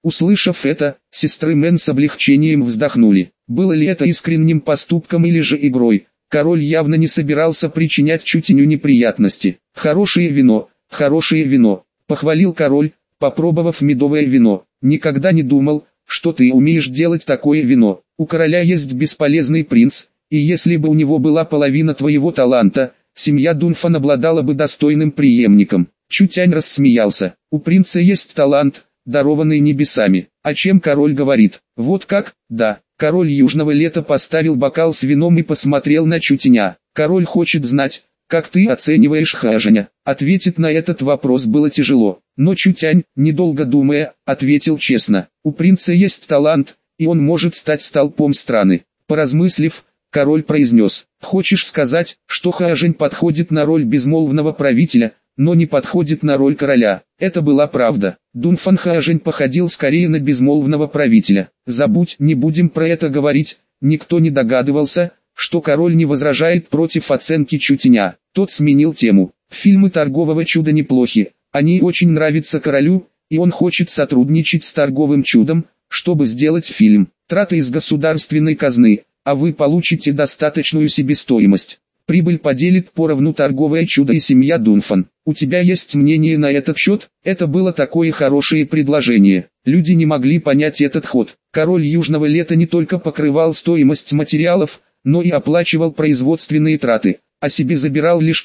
Услышав это, сестры Мэн с облегчением вздохнули. Было ли это искренним поступком или же игрой? Король явно не собирался причинять Чутеню неприятности. «Хорошее вино, похвалил король, попробовав медовое вино. «Никогда не думал, что ты умеешь делать такое вино. У короля есть бесполезный принц, и если бы у него была половина твоего таланта, семья Дунфан обладала бы достойным преемником». Чутянь рассмеялся. «У принца есть талант, дарованный небесами. О чем король говорит? Вот как? Да». Король Южного Лета поставил бокал с вином и посмотрел на Чутеня. «Король хочет знать, как ты оцениваешь Хэжэня?» Ответить на этот вопрос было тяжело, но Чутянь, недолго думая, ответил честно. «У принца есть талант, и он может стать столпом страны». Поразмыслив, король произнес: «Хочешь сказать, что Хэжэнь подходит на роль безмолвного правителя, но не подходит на роль короля?» Это была правда. Дунфан Хэжэнь походил скорее на безмолвного правителя. Забудь, не будем про это говорить. Никто не догадывался, что король не возражает против оценки Чутеня. Тот сменил тему. «Фильмы торгового чуда неплохи, они очень нравятся королю, и он хочет сотрудничать с торговым чудом, чтобы сделать фильм. Траты из государственной казны, а вы получите достаточную себестоимость. Прибыль поделит поровну торговое чудо и семья Дунфан. У тебя есть мнение на этот счет?» Это было такое хорошее предложение. Люди не могли понять этот ход. Король Южного Лета не только покрывал стоимость материалов, но и оплачивал производственные траты, а себе забирал лишь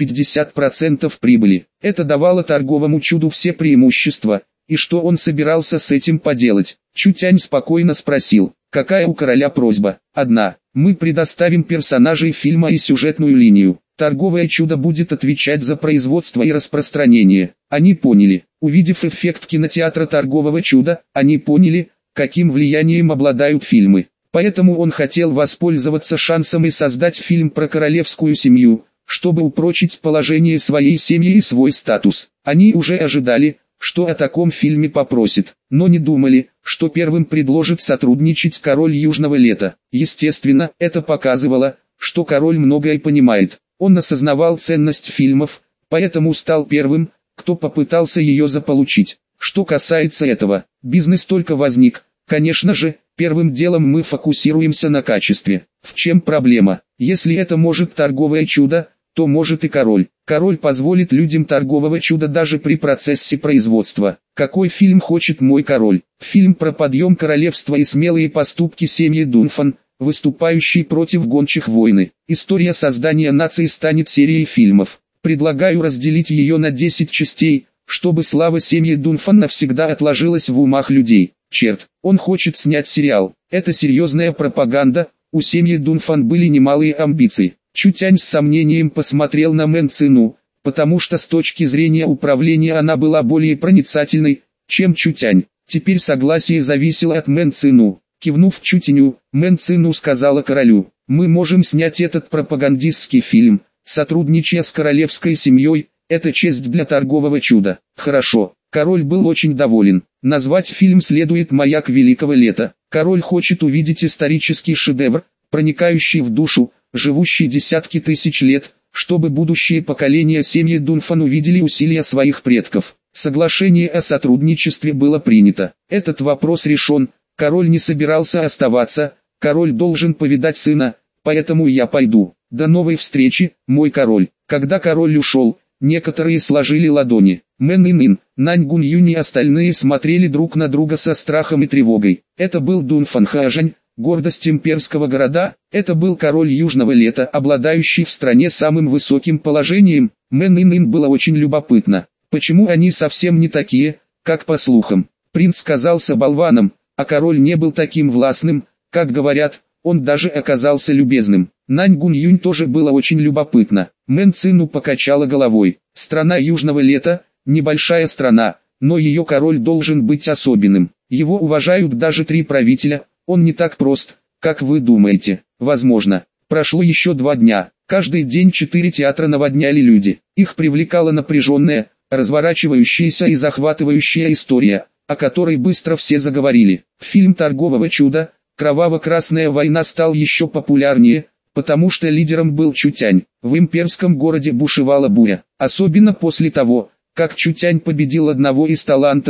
50% прибыли. Это давало торговому чуду все преимущества, и что он собирался с этим поделать? Чутянь спокойно спросил: «Какая у короля просьба?» «Одна. Мы предоставим персонажей фильма и сюжетную линию. Торговое чудо будет отвечать за производство и распространение». Они поняли. Увидев эффект кинотеатра торгового чуда, они поняли, каким влиянием обладают фильмы. Поэтому он хотел воспользоваться шансом и создать фильм про королевскую семью, чтобы упрочить положение своей семьи и свой статус. Они уже ожидали, что о таком фильме попросит, но не думали, что первым предложит сотрудничать король Южного Лета. Естественно, это показывало, что король многое понимает. Он осознавал ценность фильмов, поэтому стал первым, кто попытался ее заполучить. Что касается этого, бизнес только возник. Конечно же, первым делом мы фокусируемся на качестве. В чем проблема? Если это может торговое чудо, то может и король. Король позволит людям торгового чуда даже при процессе производства. Какой фильм хочет мой король? Фильм про подъем королевства и смелые поступки семьи Дунфан, выступающей против гончих войны. История создания нации станет серией фильмов. Предлагаю разделить ее на 10 частей, чтобы слава семьи Дунфан навсегда отложилась в умах людей. Черт, он хочет снять сериал. Это серьезная пропаганда, у семьи Дунфан были немалые амбиции. Чутянь с сомнением посмотрел на Мэн Цину, потому что с точки зрения управления она была более проницательной, чем Чутянь. Теперь согласие зависело от Мэн Цину. Кивнув Чутеню, Мэн Цину сказала королю: «Мы можем снять этот пропагандистский фильм, сотрудничая с королевской семьей, это честь для торгового чуда». «Хорошо». Король был очень доволен. Назвать фильм следует «Маяк Великого Лета». Король хочет увидеть исторический шедевр, проникающий в душу, живущий десятки тысяч лет, чтобы будущие поколения семьи Дунфан увидели усилия своих предков. Соглашение о сотрудничестве было принято. Этот вопрос решен, король не собирался оставаться, король должен повидать сына, поэтому я пойду. До новой встречи, мой король. Когда король ушел, некоторые сложили ладони. Мэн Ин, Нань Гунь и остальные смотрели друг на друга со страхом и тревогой. Это был Дунфан Хэжэнь, гордость имперского города. Это был король Южного Лета, обладающий в стране самым высоким положением. Мэн Ин было очень любопытно, почему они совсем не такие, как по слухам. Принц казался болваном, а король не был таким властным, как говорят, он даже оказался любезным. Нань Гунь тоже было очень любопытно. Мэн Цину покачала головой. Страна Южного Лета, небольшая страна, но ее король должен быть особенным. Его уважают даже 3 правителя, он не так прост, как вы думаете. Возможно. Прошло еще 2 дня. Каждый день 4 театра наводняли люди. Их привлекала напряженная, разворачивающаяся и захватывающая история, о которой быстро все заговорили. Фильм торгового чуда «Кроваво-красная война» стал еще популярнее, потому что лидером был Чутянь. В имперском городе бушевала буря, особенно после того, как Чутянь победил одного из талантов,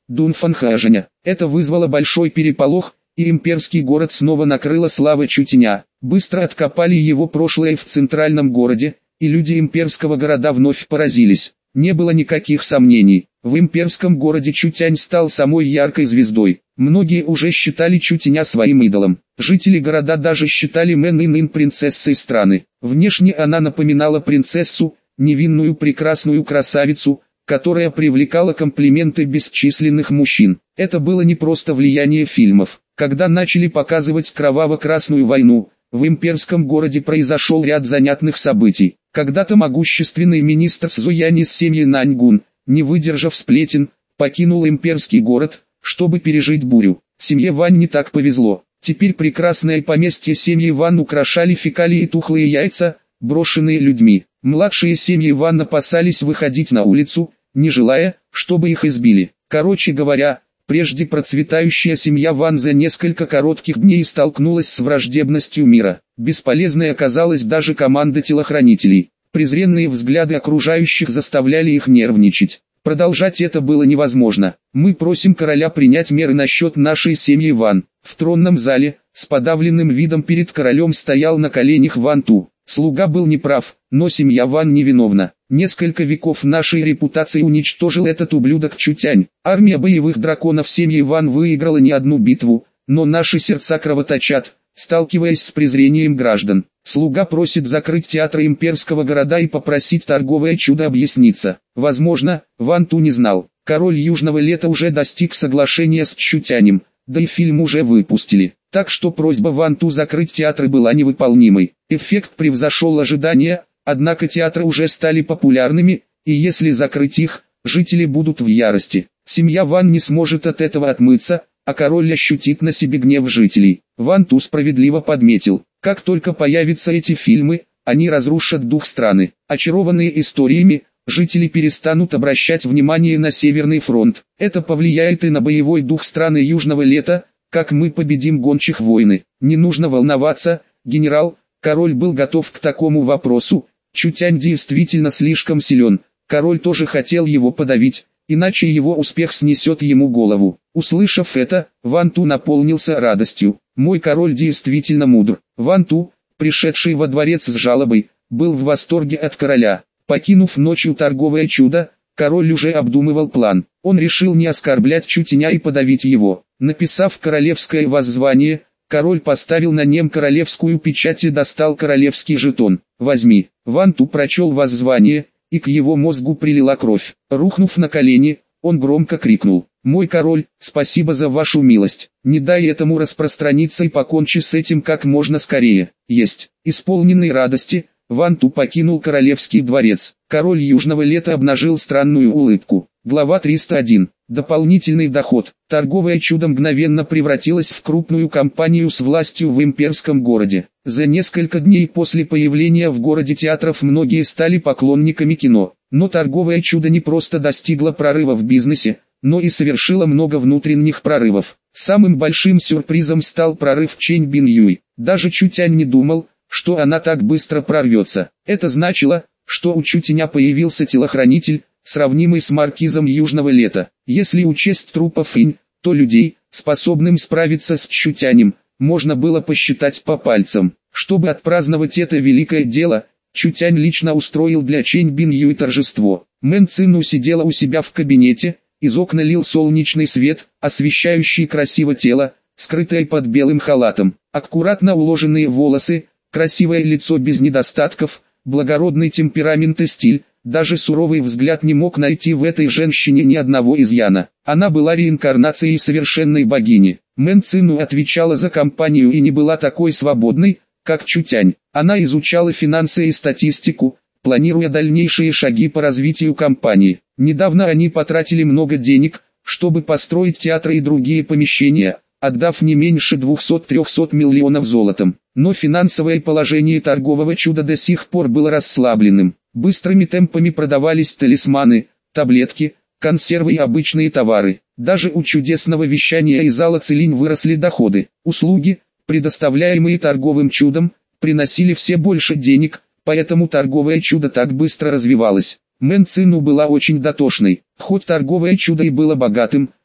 Дунфанхаженя. Это вызвало большой переполох, и имперский город снова накрыла слава Чутеня. Быстро откопали его прошлое в центральном городе, и люди имперского города вновь поразились. Не было никаких сомнений, в имперском городе Чутянь стал самой яркой звездой. Многие уже считали Чутеня своим идолом. Жители города даже считали Мэн Инын принцессой страны. Внешне она напоминала принцессу, невинную прекрасную красавицу, которая привлекала комплименты бесчисленных мужчин. Это было не просто влияние фильмов. Когда начали показывать кроваво-красную войну, в имперском городе произошел ряд занятных событий. Когда-то могущественный министр Цзуянь из семьи Наньгун, не выдержав сплетен, покинул имперский город, чтобы пережить бурю. Семье Ван не так повезло. Теперь прекрасное поместье семьи Ван украшали фекалии и тухлые яйца, брошенные людьми. Младшие семьи Ван опасались выходить на улицу, не желая, чтобы их избили. Короче говоря, прежде процветающая семья Ван за несколько коротких дней столкнулась с враждебностью мира. Бесполезной оказалась даже команда телохранителей. Презренные взгляды окружающих заставляли их нервничать. Продолжать это было невозможно. Мы просим короля принять меры насчет нашей семьи Ван. В тронном зале, с подавленным видом перед королем стоял на коленях Ван Ту. Слуга был неправ, но семья Ван невиновна. Несколько веков нашей репутации уничтожил этот ублюдок Чутянь. Армия боевых драконов семьи Ван выиграла не одну битву, но наши сердца кровоточат, сталкиваясь с презрением граждан. Слуга просит закрыть театры имперского города и попросить торговое чудо объясниться. Возможно, Ван Ту не знал. Король Южного Лета уже достиг соглашения с Чутянем, да и фильм уже выпустили. Так что просьба Ван Ту закрыть театры была невыполнимой. Эффект превзошел ожидания, однако театры уже стали популярными, и если закрыть их, жители будут в ярости. Семья Ван не сможет от этого отмыться, а король ощутит на себе гнев жителей. Ван Ту справедливо подметил, как только появятся эти фильмы, они разрушат дух страны. Очарованные историями, жители перестанут обращать внимание на Северный фронт. Это повлияет и на боевой дух страны Южного Лета, как мы победим гончих войны. Не нужно волноваться, генерал, король был готов к такому вопросу. Чутянь действительно слишком силен, король тоже хотел его подавить, иначе его успех снесет ему голову. Услышав это, Ван Ту наполнился радостью. Мой король действительно мудр. Ван Ту, пришедший во дворец с жалобой, был в восторге от короля. Покинув ночью торговое чудо, король уже обдумывал план. Он решил не оскорблять Чутеня и подавить его. Написав королевское воззвание, король поставил на нем королевскую печать и достал королевский жетон. «Возьми». Ван Ту прочел воззвание, и к его мозгу прилила кровь. Рухнув на колени, он громко крикнул: «Мой король, спасибо за вашу милость. Не дай этому распространиться и покончи с этим как можно скорее». Есть. Исполненный радости, Ван Ту покинул королевский дворец. Король Южного Лета обнажил странную улыбку. Глава 301. Дополнительный доход. Торговое чудо мгновенно превратилось в крупную компанию с властью в имперском городе. За несколько дней после появления в городе театров многие стали поклонниками кино. Но торговое чудо не просто достигло прорыва в бизнесе, но и совершило много внутренних прорывов. Самым большим сюрпризом стал прорыв Чэнь Бин Юй. Даже Чутянь не думал, что она так быстро прорвется. Это значило, что у Чутеня появился телохранитель, сравнимый с маркизом Южного Лета. Если учесть трупов инь, то людей, способным справиться с Чутянем, можно было посчитать по пальцам. Чтобы отпраздновать это великое дело, Чутянь лично устроил для Чэнь Бин Юй торжество. Мэн Цину сидела у себя в кабинете, из окна лил солнечный свет, освещающий красиво тело, скрытое под белым халатом. Аккуратно уложенные волосы, красивое лицо без недостатков, благородный темперамент и стиль. Даже суровый взгляд не мог найти в этой женщине ни одного изъяна. Она была реинкарнацией совершенной богини. Мэн Цину отвечала за компанию и не была такой свободной, как Чутянь. Она изучала финансы и статистику, планируя дальнейшие шаги по развитию компании. Недавно они потратили много денег, чтобы построить театры и другие помещения, отдав не меньше 200-300 миллионов золотом. Но финансовое положение торгового чуда до сих пор было расслабленным. Быстрыми темпами продавались талисманы, таблетки, консервы и обычные товары. Даже у чудесного вещания и зала Целинь выросли доходы. Услуги, предоставляемые торговым чудом, приносили все больше денег, поэтому торговое чудо так быстро развивалось. Мэн Цину была очень дотошной. Хоть торговое чудо и было богатым,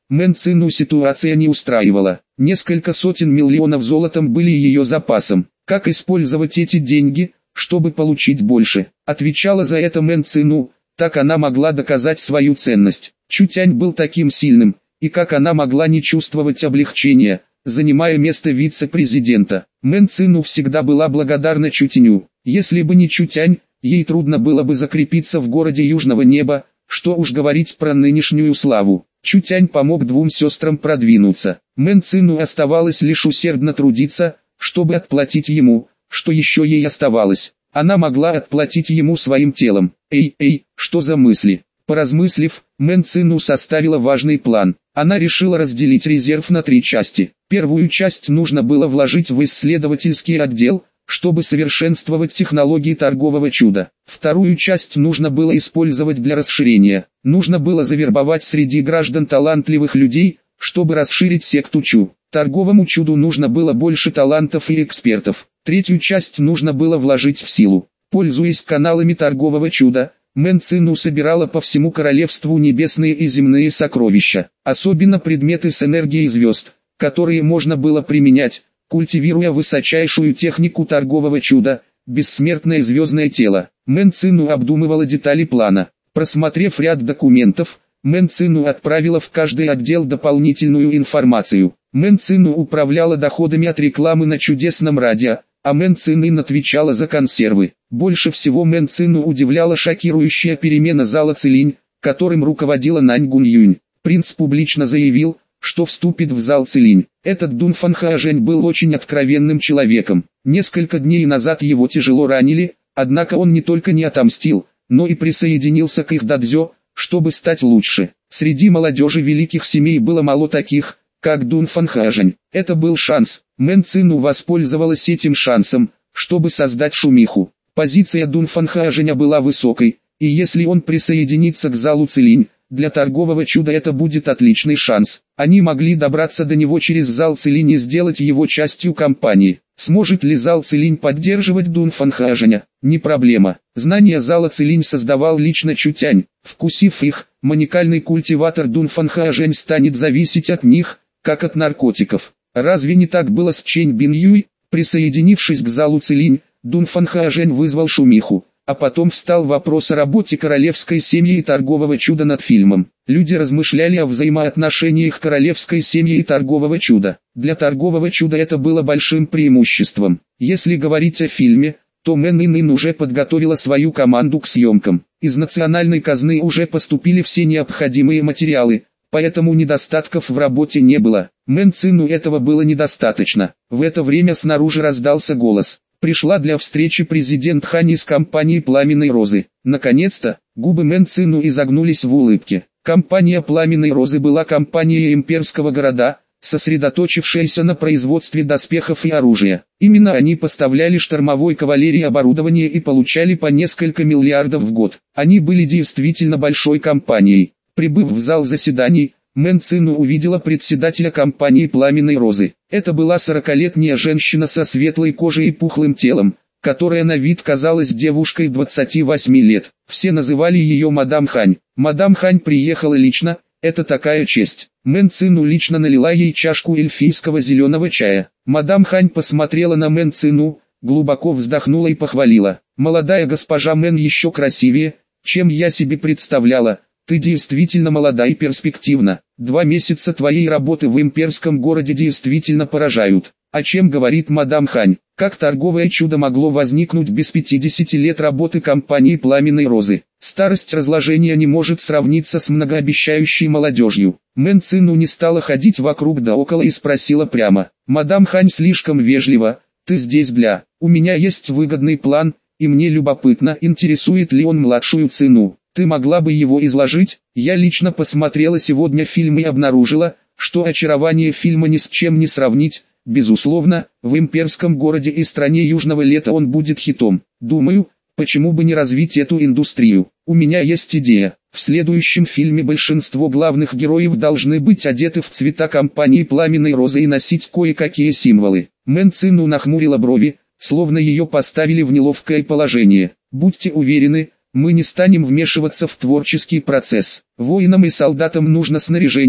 Мэн Цину ситуация не устраивала. Несколько сотен миллионов золотом были ее запасом. Как использовать эти деньги, чтобы получить больше? Отвечала за это Мэн Цину, так она могла доказать свою ценность. Чутянь был таким сильным, и как она могла не чувствовать облегчения, занимая место вице-президента. Мэн Цину всегда была благодарна Чутяню. Если бы не Чутянь, ей трудно было бы закрепиться в городе Южного Неба, что уж говорить про нынешнюю славу. Чутянь помог двум сестрам продвинуться. Мэн Цину оставалось лишь усердно трудиться, чтобы отплатить ему, что еще ей оставалось. Она могла отплатить ему своим телом. Эй, что за мысли? Поразмыслив, Мэн Цину составила важный план. Она решила разделить резерв на 3 части. Первую часть нужно было вложить в исследовательский отдел, чтобы совершенствовать технологии торгового чуда. Вторую часть нужно было использовать для расширения. Нужно было завербовать среди граждан талантливых людей, чтобы расширить секту Чу. Торговому чуду нужно было больше талантов и экспертов. Третью часть нужно было вложить в силу. Пользуясь каналами торгового чуда, Мэн Цину собирала по всему королевству небесные и земные сокровища, особенно предметы с энергией звезд, которые можно было применять, культивируя высочайшую технику торгового чуда, бессмертное звездное тело. Мэн Цину обдумывала детали плана. Просмотрев ряд документов, Мэн Цину отправила в каждый отдел дополнительную информацию. Мэн Цину управляла доходами от рекламы на чудесном радио, а Мэн Цинын отвечала за консервы. Больше всего Мэн Цину удивляла шокирующая перемена зала Цилинь, которым руководила Нань Гуньюнь. Принц публично заявил, что вступит в зал Цилинь. Этот Дун Фанхаожень был очень откровенным человеком. Несколько дней назад его тяжело ранили, однако он не только не отомстил, но и присоединился к их дадзё, чтобы стать лучше. Среди молодежи великих семей было мало таких, как Дун Фанхаожень. Это был шанс. Мэн Цину воспользовалась этим шансом, чтобы создать шумиху. Позиция Дун Фанхаоженя была высокой, и если он присоединится к залу Цилинь, для торгового чуда это будет отличный шанс. Они могли добраться до него через зал Цилинь и сделать его частью компании. Сможет ли зал Цилинь поддерживать Дун Фанхаоженя? Не проблема. Знания зала Цилинь создавал лично Чутянь. Вкусив их, маникальный культиватор Дун Фанхаожень станет зависеть от них, как от наркотиков. Разве не так было с Чэнь Биньюй? Присоединившись к залу Цилинь, Дун Фанхаожень вызвал шумиху, а потом встал вопрос о работе королевской семьи и торгового чуда над фильмом. Люди размышляли о взаимоотношениях королевской семьи и торгового чуда. Для торгового чуда это было большим преимуществом. Если говорить о фильме, то Мэн Цину уже подготовила свою команду к съемкам. Из национальной казны уже поступили все необходимые материалы, поэтому недостатков в работе не было. Мэн Цину этого было недостаточно. В это время снаружи раздался голос. Пришла для встречи президент Хань из компании «Пламенной розы». Наконец-то, губы Мэн Цину изогнулись в улыбке. Компания «Пламенной розы» была компанией имперского города, сосредоточившаяся на производстве доспехов и оружия. Именно они поставляли штормовой кавалерии оборудование и получали по несколько миллиардов в год. Они были действительно большой компанией. Прибыв в зал заседаний, Мэн Цину увидела председателя компании «Пламенной розы». Это была 40-летняя женщина со светлой кожей и пухлым телом, которая на вид казалась девушкой 28 лет. Все называли ее мадам Хань. Мадам Хань приехала лично, это такая честь. Мэн Цину лично налила ей чашку эльфийского зеленого чая. Мадам Хань посмотрела на Мэн Цину, глубоко вздохнула и похвалила. «Молодая госпожа Мэн еще красивее, чем я себе представляла. Ты действительно молода и перспективна. 2 месяца твоей работы в имперском городе действительно поражают. О чем говорит мадам Хань? Как торговое чудо могло возникнуть без 50 лет работы компании «Пламенной розы»? Старость разложения не может сравниться с многообещающей молодежью». Мэн Цину не стала ходить вокруг да около и спросила прямо. «Мадам Хань слишком вежлива, ты здесь для... У меня есть выгодный план, и мне любопытно, интересует ли он младшую Цину. Ты могла бы его изложить? Я лично посмотрела сегодня фильм и обнаружила, что очарование фильма ни с чем не сравнить. Безусловно, в имперском городе и стране Южного Лета он будет хитом. Думаю, почему бы не развить эту индустрию? У меня есть идея. В следующем фильме большинство главных героев должны быть одеты в цвета компании «Пламенной розы» и носить кое-какие символы. Мэн Цину нахмурила брови, словно ее поставили в неловкое положение. Будьте уверены, мы не станем вмешиваться в творческий процесс. Воинам и солдатам нужно снаряжение,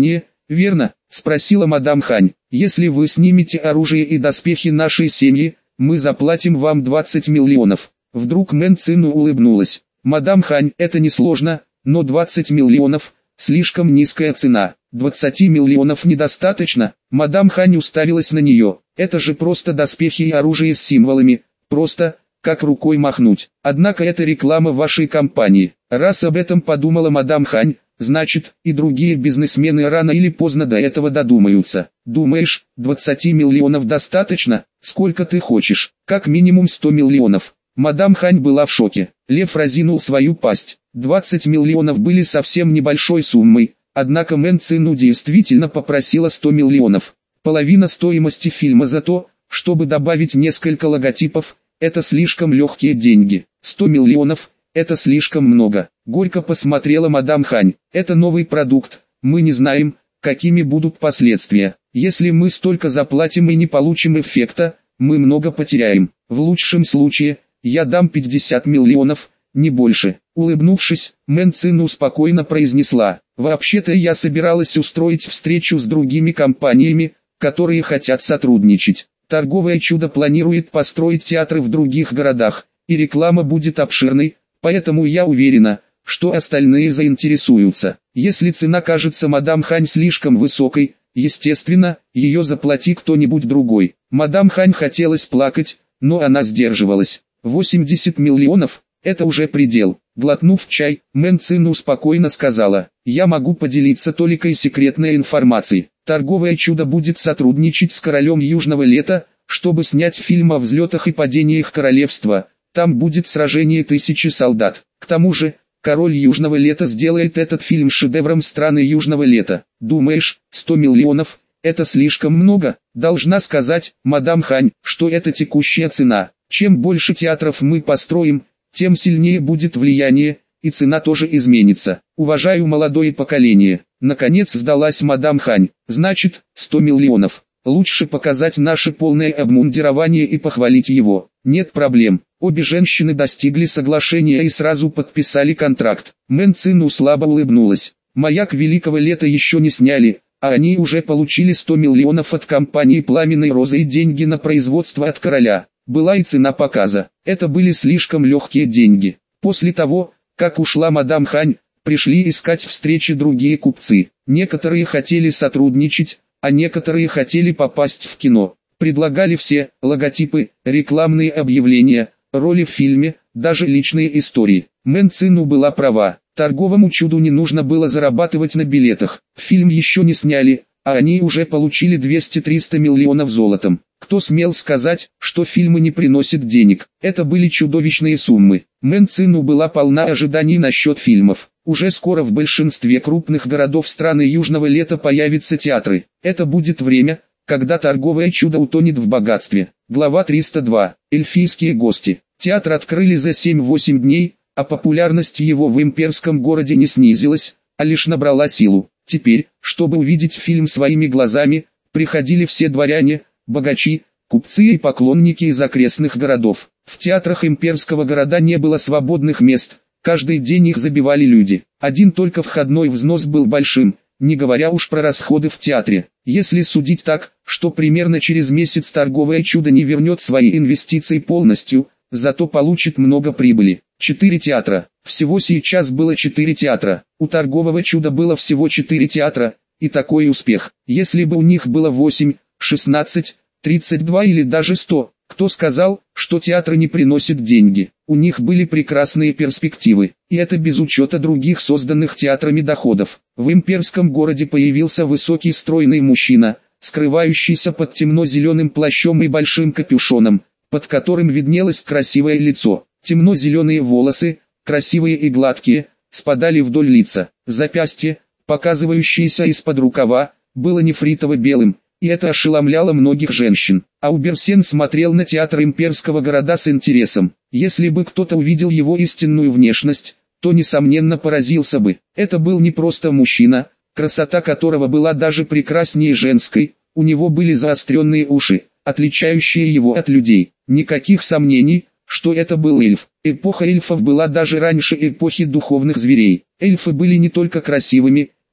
верно?» – спросила мадам Хань. «Если вы снимете оружие и доспехи нашей семьи, мы заплатим вам 20 миллионов». Вдруг Мэн Цину улыбнулась. «Мадам Хань, это несложно, но 20 миллионов – слишком низкая цена. 20 миллионов недостаточно?» Мадам Хань уставилась на нее. «Это же просто доспехи и оружие с символами, просто, как рукой махнуть. Однако это реклама вашей компании». Раз об этом подумала мадам Хань, значит, и другие бизнесмены рано или поздно до этого додумаются. «Думаешь, 20 миллионов достаточно? Сколько ты хочешь?» «Как минимум 100 миллионов». Мадам Хань была в шоке. Лев разинул свою пасть. 20 миллионов были совсем небольшой суммой, однако Мэн Цину действительно попросила 100 миллионов. Половина стоимости фильма за то, чтобы добавить несколько логотипов, это слишком легкие деньги. 100 миллионов – это слишком много. Горько посмотрела мадам Хань. Это новый продукт, мы не знаем, какими будут последствия. Если мы столько заплатим и не получим эффекта, мы много потеряем. В лучшем случае, я дам 50 миллионов, не больше. Улыбнувшись, Мэн Цину спокойно произнесла: «Вообще-то я собиралась устроить встречу с другими компаниями, которые хотят сотрудничать. Торговое чудо планирует построить театры в других городах, и реклама будет обширной, поэтому я уверена, что остальные заинтересуются. Если цена кажется мадам Хань слишком высокой, естественно, ее заплати кто-нибудь другой». Мадам Хань хотелось плакать, но она сдерживалась. 80 миллионов – это уже предел. Глотнув чай, Мэн Цину спокойно сказала: «Я могу поделиться толикой секретной информацией. Торговое чудо будет сотрудничать с королем Южного Лета, чтобы снять фильм о взлетах и падениях королевства. Там будет сражение 1000 солдат. К тому же, король Южного Лета сделает этот фильм шедевром страны Южного Лета. Думаешь, 100 миллионов – это слишком много?» «Должна сказать, мадам Хань, что это текущая цена. Чем больше театров мы построим, тем сильнее будет влияние, и цена тоже изменится. Уважаю молодое поколение». Наконец сдалась мадам Хань. «Значит, 100 миллионов. Лучше показать наше полное обмундирование и похвалить его». «Нет проблем». Обе женщины достигли соглашения и сразу подписали контракт. Мэн Цину слабо улыбнулась. «Маяк Великого Лета еще не сняли, а они уже получили 100 миллионов от компании Пламенной Розы и деньги на производство от короля. Была и цена показа. Это были слишком легкие деньги». После того, как ушла мадам Хань, пришли искать встречи другие купцы. Некоторые хотели сотрудничать, а некоторые хотели попасть в кино. Предлагали все: логотипы, рекламные объявления, роли в фильме, даже личные истории. Мэн Цину была права. Торговому чуду не нужно было зарабатывать на билетах. Фильм еще не сняли, а они уже получили 200-300 миллионов золотом. Кто смел сказать, что фильмы не приносят денег? Это были чудовищные суммы. Мэн Цину была полна ожиданий насчет фильмов. Уже скоро в большинстве крупных городов страны Южного Лета появятся театры. Это будет время, когда торговое чудо утонет в богатстве. Глава 302. Эльфийские гости. Театр открыли за 7-8 дней, а популярность его в имперском городе не снизилась, а лишь набрала силу. Теперь, чтобы увидеть фильм своими глазами, приходили все дворяне, богачи, купцы и поклонники из окрестных городов. В театрах имперского города не было свободных мест, каждый день их забивали люди. Один только входной взнос был большим, не говоря уж про расходы в театре. Если судить так, что примерно через месяц торговое чудо не вернет свои инвестиции полностью, зато получит много прибыли. 4 театра. Всего сейчас было 4 театра. У торгового чуда было всего 4 театра, и такой успех. Если бы у них было 8, 16, 32 или даже 100, кто сказал, что театры не приносят деньги? У них были прекрасные перспективы, и это без учета других созданных театрами доходов. В имперском городе появился высокий стройный мужчина, скрывающийся под темно-зеленым плащом и большим капюшоном, под которым виднелось красивое лицо. Темно-зеленые волосы, красивые и гладкие, спадали вдоль лица. Запястье, показывающееся из-под рукава, было нефритово-белым, и это ошеломляло многих женщин. Ауберсен смотрел на театр имперского города с интересом. Если бы кто-то увидел его истинную внешность, то несомненно поразился бы. Это был не просто мужчина, красота которого была даже прекраснее женской, у него были заостренные уши, отличающие его от людей. Никаких сомнений, что это был эльф. Эпоха эльфов была даже раньше эпохи духовных зверей. Эльфы были не только красивыми,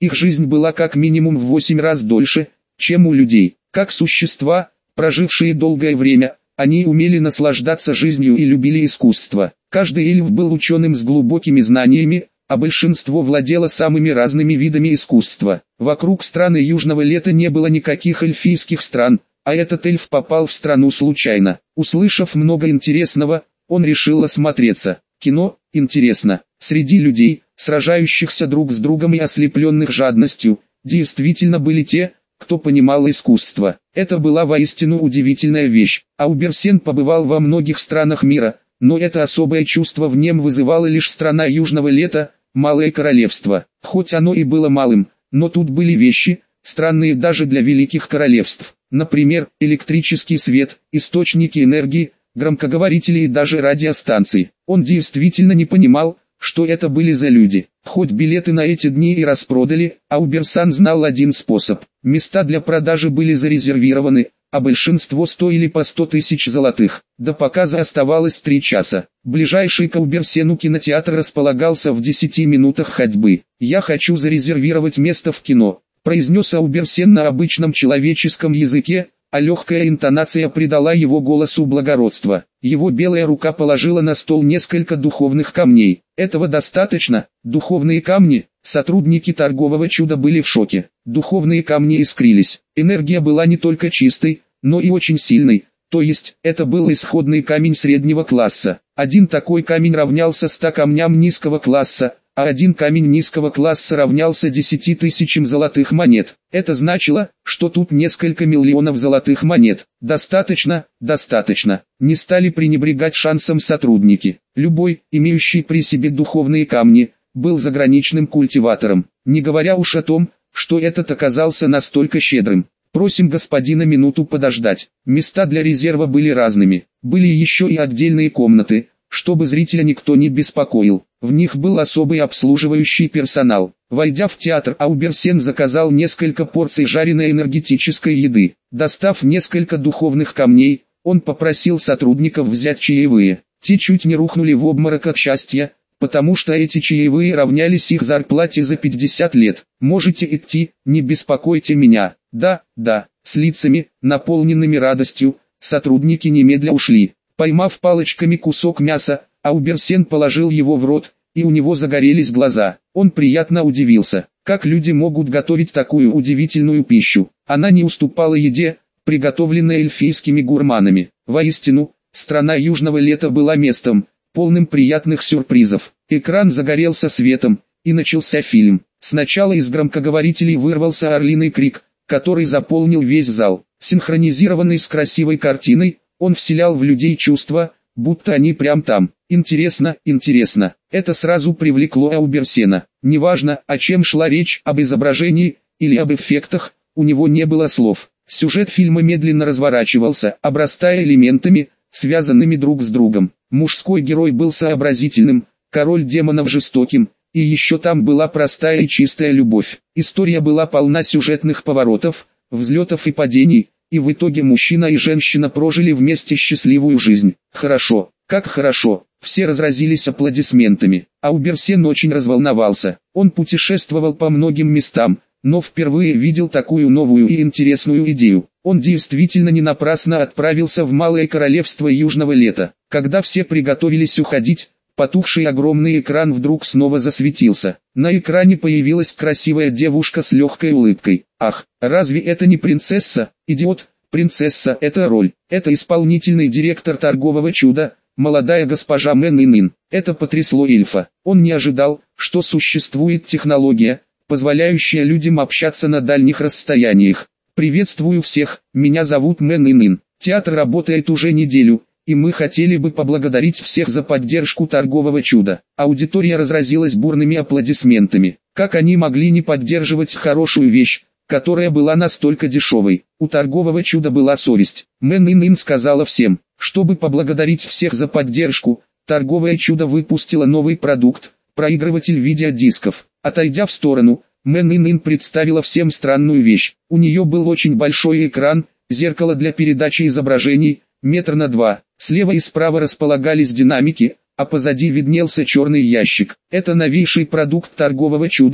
Их жизнь была как минимум в 8 раз дольше, чем у людей. Как существа, прожившие долгое время, они умели наслаждаться жизнью и любили искусство. Каждый эльф был ученым с глубокими знаниями, а большинство владело самыми разными видами искусства. Вокруг страны Южного Лета не было никаких эльфийских стран, а этот эльф попал в страну случайно. Услышав много интересного, он решил осмотреться. Кино, интересно. Среди людей, сражающихся друг с другом и ослепленных жадностью, действительно были те, кто понимал искусство. Это была воистину удивительная вещь. Ауберсен побывал во многих странах мира, но это особое чувство в нем вызывала лишь страна Южного Лета, Малое Королевство. Хоть оно и было малым, но тут были вещи, странные даже для великих королевств. Например, электрический свет, источники энергии, громкоговорители и даже радиостанции. Он действительно не понимал, что это были за люди. Хоть билеты на эти дни и распродали, Ауберсан знал один способ. Места для продажи были зарезервированы, а большинство стоили по 100 тысяч золотых. До показа оставалось 3 часа. Ближайший к Ауберсену кинотеатр располагался в 10 минутах ходьбы. «Я хочу зарезервировать место в кино», — произнес Ауберсен на обычном человеческом языке, а легкая интонация придала его голосу благородство. Его белая рука положила на стол несколько духовных камней. Этого достаточно. Духовные камни. Сотрудники торгового чуда были в шоке. Духовные камни искрились. Энергия была не только чистой, но и очень сильной. То есть, это был исходный камень среднего класса. Один такой камень равнялся 100 камням низкого класса, а один камень низкого класса равнялся 10 тысячам золотых монет. Это значило, что тут несколько миллионов золотых монет. Достаточно, достаточно. Не стали пренебрегать шансом сотрудники. Любой, имеющий при себе духовные камни, был заграничным культиватором. Не говоря уж о том, что этот оказался настолько щедрым. «Просим господина минуту подождать». Места для резерва были разными. Были еще и отдельные комнаты, чтобы зрителя никто не беспокоил. В них был особый обслуживающий персонал. Войдя в театр, Ауберсен заказал несколько порций жареной энергетической еды. Достав несколько духовных камней, он попросил сотрудников взять чаевые. Те чуть не рухнули в обморок от счастья, потому что эти чаевые равнялись их зарплате за 50 лет. «Можете идти, не беспокойте меня». «Да, да». С лицами, наполненными радостью, сотрудники немедля ушли. Поймав палочками кусок мяса, Ауберсен положил его в рот, и у него загорелись глаза. Он приятно удивился, как люди могут готовить такую удивительную пищу. Она не уступала еде, приготовленной эльфийскими гурманами. Воистину, страна Южного Лета была местом, полным приятных сюрпризов. Экран загорелся светом, и начался фильм. Сначала из громкоговорителей вырвался орлиный крик, который заполнил весь зал. Синхронизированный с красивой картиной, он вселял в людей чувство, будто они прям там. Интересно, интересно. Это сразу привлекло Ауберсена. Неважно, о чем шла речь, об изображении или об эффектах, у него не было слов. Сюжет фильма медленно разворачивался, обрастая элементами, связанными друг с другом. Мужской герой был сообразительным, король демонов жестоким, и еще там была простая и чистая любовь. История была полна сюжетных поворотов, взлетов и падений, и в итоге мужчина и женщина прожили вместе счастливую жизнь. Хорошо, как хорошо. Все разразились аплодисментами. Ауберсен очень разволновался. Он путешествовал по многим местам, но впервые видел такую новую и интересную идею. Он действительно не напрасно отправился в Малое Королевство Южного Лета. Когда все приготовились уходить, потухший огромный экран вдруг снова засветился. На экране появилась красивая девушка с легкой улыбкой. Ах, разве это не принцесса? Идиот, принцесса — это роль. Это исполнительный директор торгового чуда, молодая госпожа Мэн Инин. Это потрясло эльфа. Он не ожидал, что существует технология, позволяющая людям общаться на дальних расстояниях. Приветствую всех, меня зовут Мэн Инин. Театр работает уже неделю, и мы хотели бы поблагодарить всех за поддержку торгового чуда. Аудитория разразилась бурными аплодисментами. Как они могли не поддерживать хорошую вещь, которая была настолько дешевой? У торгового чуда была совесть. Мэн Инин сказала всем, чтобы поблагодарить всех за поддержку, торговое чудо выпустило новый продукт, проигрыватель видеодисков. Отойдя в сторону, Мэн Инин представила всем странную вещь. У нее был очень большой экран, зеркало для передачи изображений, 1,2 метра. Слева и справа располагались динамики, а позади виднелся черный ящик. Это новейший продукт торгового чуда,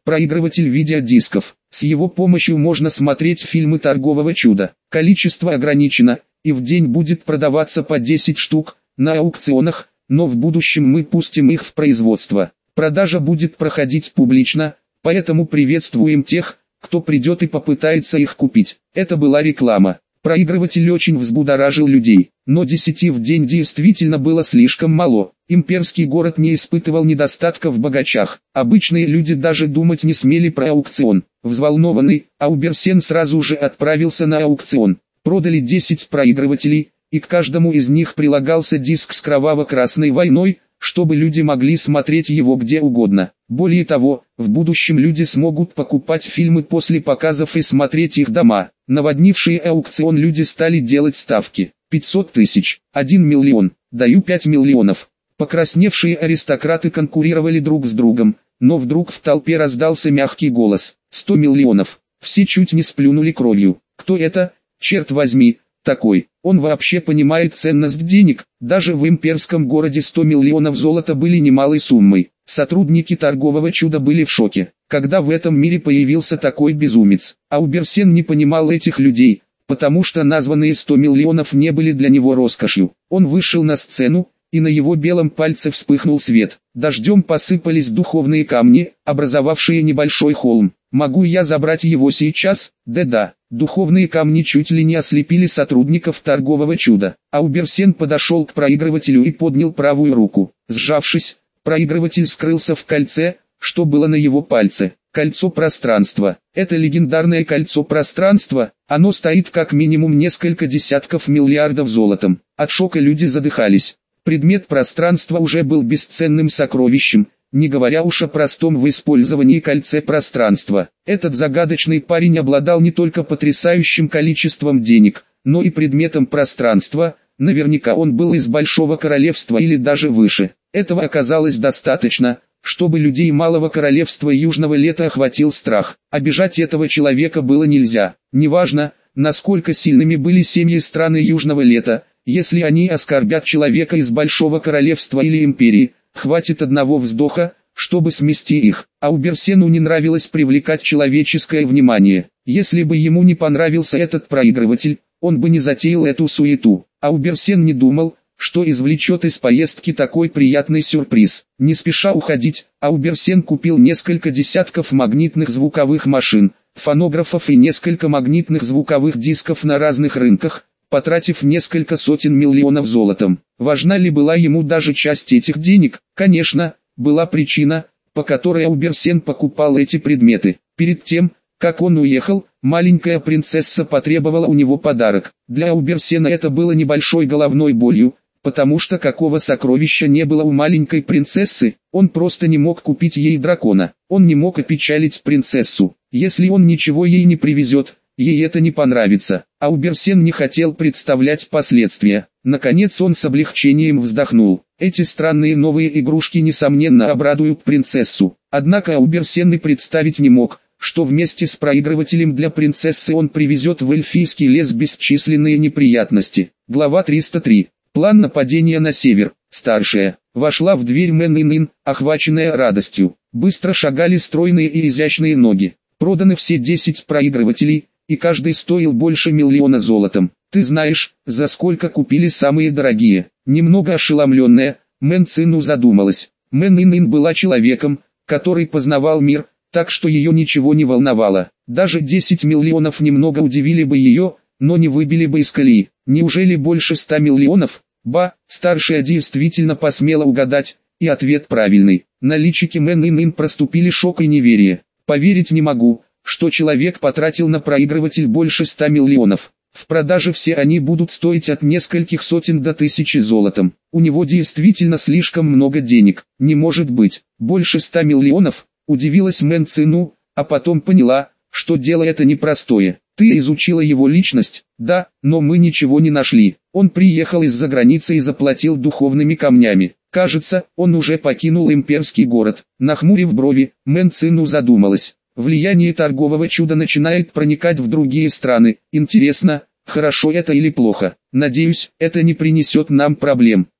Проигрыватель видеодисков. С его помощью можно смотреть фильмы торгового чуда. Количество ограничено, и в день будет продаваться по 10 штук на аукционах, но в будущем мы пустим их в производство. Продажа будет проходить публично, поэтому приветствуем тех, кто придет и попытается их купить. Это была реклама. Проигрыватель очень взбудоражил людей, но 10 в день действительно было слишком мало. Имперский город не испытывал недостатка в богачах. Обычные люди даже думать не смели про аукцион. Взволнованный, Ауберсен сразу же отправился на аукцион. Продали 10 проигрывателей, и к каждому из них прилагался диск с кроваво-красной войной, чтобы люди могли смотреть его где угодно. Более того, в будущем люди смогут покупать фильмы после показов и смотреть их дома. Наводнившие аукцион люди стали делать ставки. 500 тысяч, 1 миллион, даю 5 миллионов. Покрасневшие аристократы конкурировали друг с другом, но вдруг в толпе раздался мягкий голос. 100 миллионов. Все чуть не сплюнули кровью. Кто это, черт возьми, такой? Он вообще понимает ценность денег? Даже в имперском городе 100 миллионов золота были немалой суммой. Сотрудники торгового чуда были в шоке, когда в этом мире появился такой безумец. Ауберсен не понимал этих людей, потому что названные 100 миллионов не были для него роскошью. Он вышел на сцену, и на его белом пальце вспыхнул свет. Дождем посыпались духовные камни, образовавшие небольшой холм. Могу я забрать его сейчас? Да. Духовные камни чуть ли не ослепили сотрудников торгового чуда. Ауберсен подошел к проигрывателю и поднял правую руку. Сжавшись, проигрыватель скрылся в кольце, что было на его пальце. Кольцо пространства. Это легендарное кольцо пространства, оно стоит как минимум несколько десятков миллиардов золотом. От шока люди задыхались. Предмет пространства уже был бесценным сокровищем, не говоря уж о простом в использовании кольце пространства. Этот загадочный парень обладал не только потрясающим количеством денег, но и предметом пространства. Наверняка он был из Большого Королевства или даже выше. Этого оказалось достаточно, чтобы людей Малого Королевства Южного Лета охватил страх. Обижать этого человека было нельзя. Неважно, насколько сильными были семьи страны Южного Лета, если они оскорбят человека из Большого Королевства или Империи, хватит одного вздоха, чтобы смести их. Ауберсену не нравилось привлекать человеческое внимание. Если бы ему не понравился этот проигрыватель, он бы не затеял эту суету. Ауберсен не думал, что извлечет из поездки такой приятный сюрприз. Не спеша уходить, Ауберсен купил несколько десятков магнитных звуковых машин, фонографов и несколько магнитных звуковых дисков на разных рынках, потратив несколько сотен миллионов золотом. Важна ли была ему даже часть этих денег? Конечно, была причина, по которой Ауберсен покупал эти предметы. Перед тем, как он уехал, маленькая принцесса потребовала у него подарок. Для Ауберсена это было небольшой головной болью, потому что какого сокровища не было у маленькой принцессы, он просто не мог купить ей дракона. Он не мог опечалить принцессу. Если он ничего ей не привезет, ей это не понравится. Ауберсен не хотел представлять последствия. Наконец он с облегчением вздохнул. Эти странные новые игрушки несомненно обрадуют принцессу. Однако Ауберсен и представить не мог, что вместе с проигрывателем для принцессы он привезет в эльфийский лес бесчисленные неприятности. Глава 303. План нападения на север. Старшая вошла в дверь Мэн Ин, охваченная радостью. Быстро шагали стройные и изящные ноги. Проданы все 10 проигрывателей, и каждый стоил больше миллиона золотом. Ты знаешь, за сколько купили самые дорогие? Немного ошеломленная, Мэн Цину задумалась. Мэн Ин была человеком, который познавал мир, так что ее ничего не волновало. Даже 10 миллионов немного удивили бы ее, но не выбили бы из колеи. Неужели больше 100 миллионов? Старшая действительно посмела угадать, и ответ правильный. На личике Мэн Ин проступили шок и неверие. Поверить не могу, что человек потратил на проигрыватель больше 100 миллионов. В продаже все они будут стоить от нескольких сотен до тысячи золотом. У него действительно слишком много денег. Не может быть. Больше 100 миллионов? Удивилась Мэн Цину, а потом поняла, что дело это непростое. Ты изучила его личность? Да, но мы ничего не нашли. Он приехал из-за границы и заплатил духовными камнями. Кажется, он уже покинул имперский город. Нахмурив брови, Мэн Цину задумалась. Влияние торгового чуда начинает проникать в другие страны. Интересно, хорошо это или плохо? Надеюсь, это не принесет нам проблем.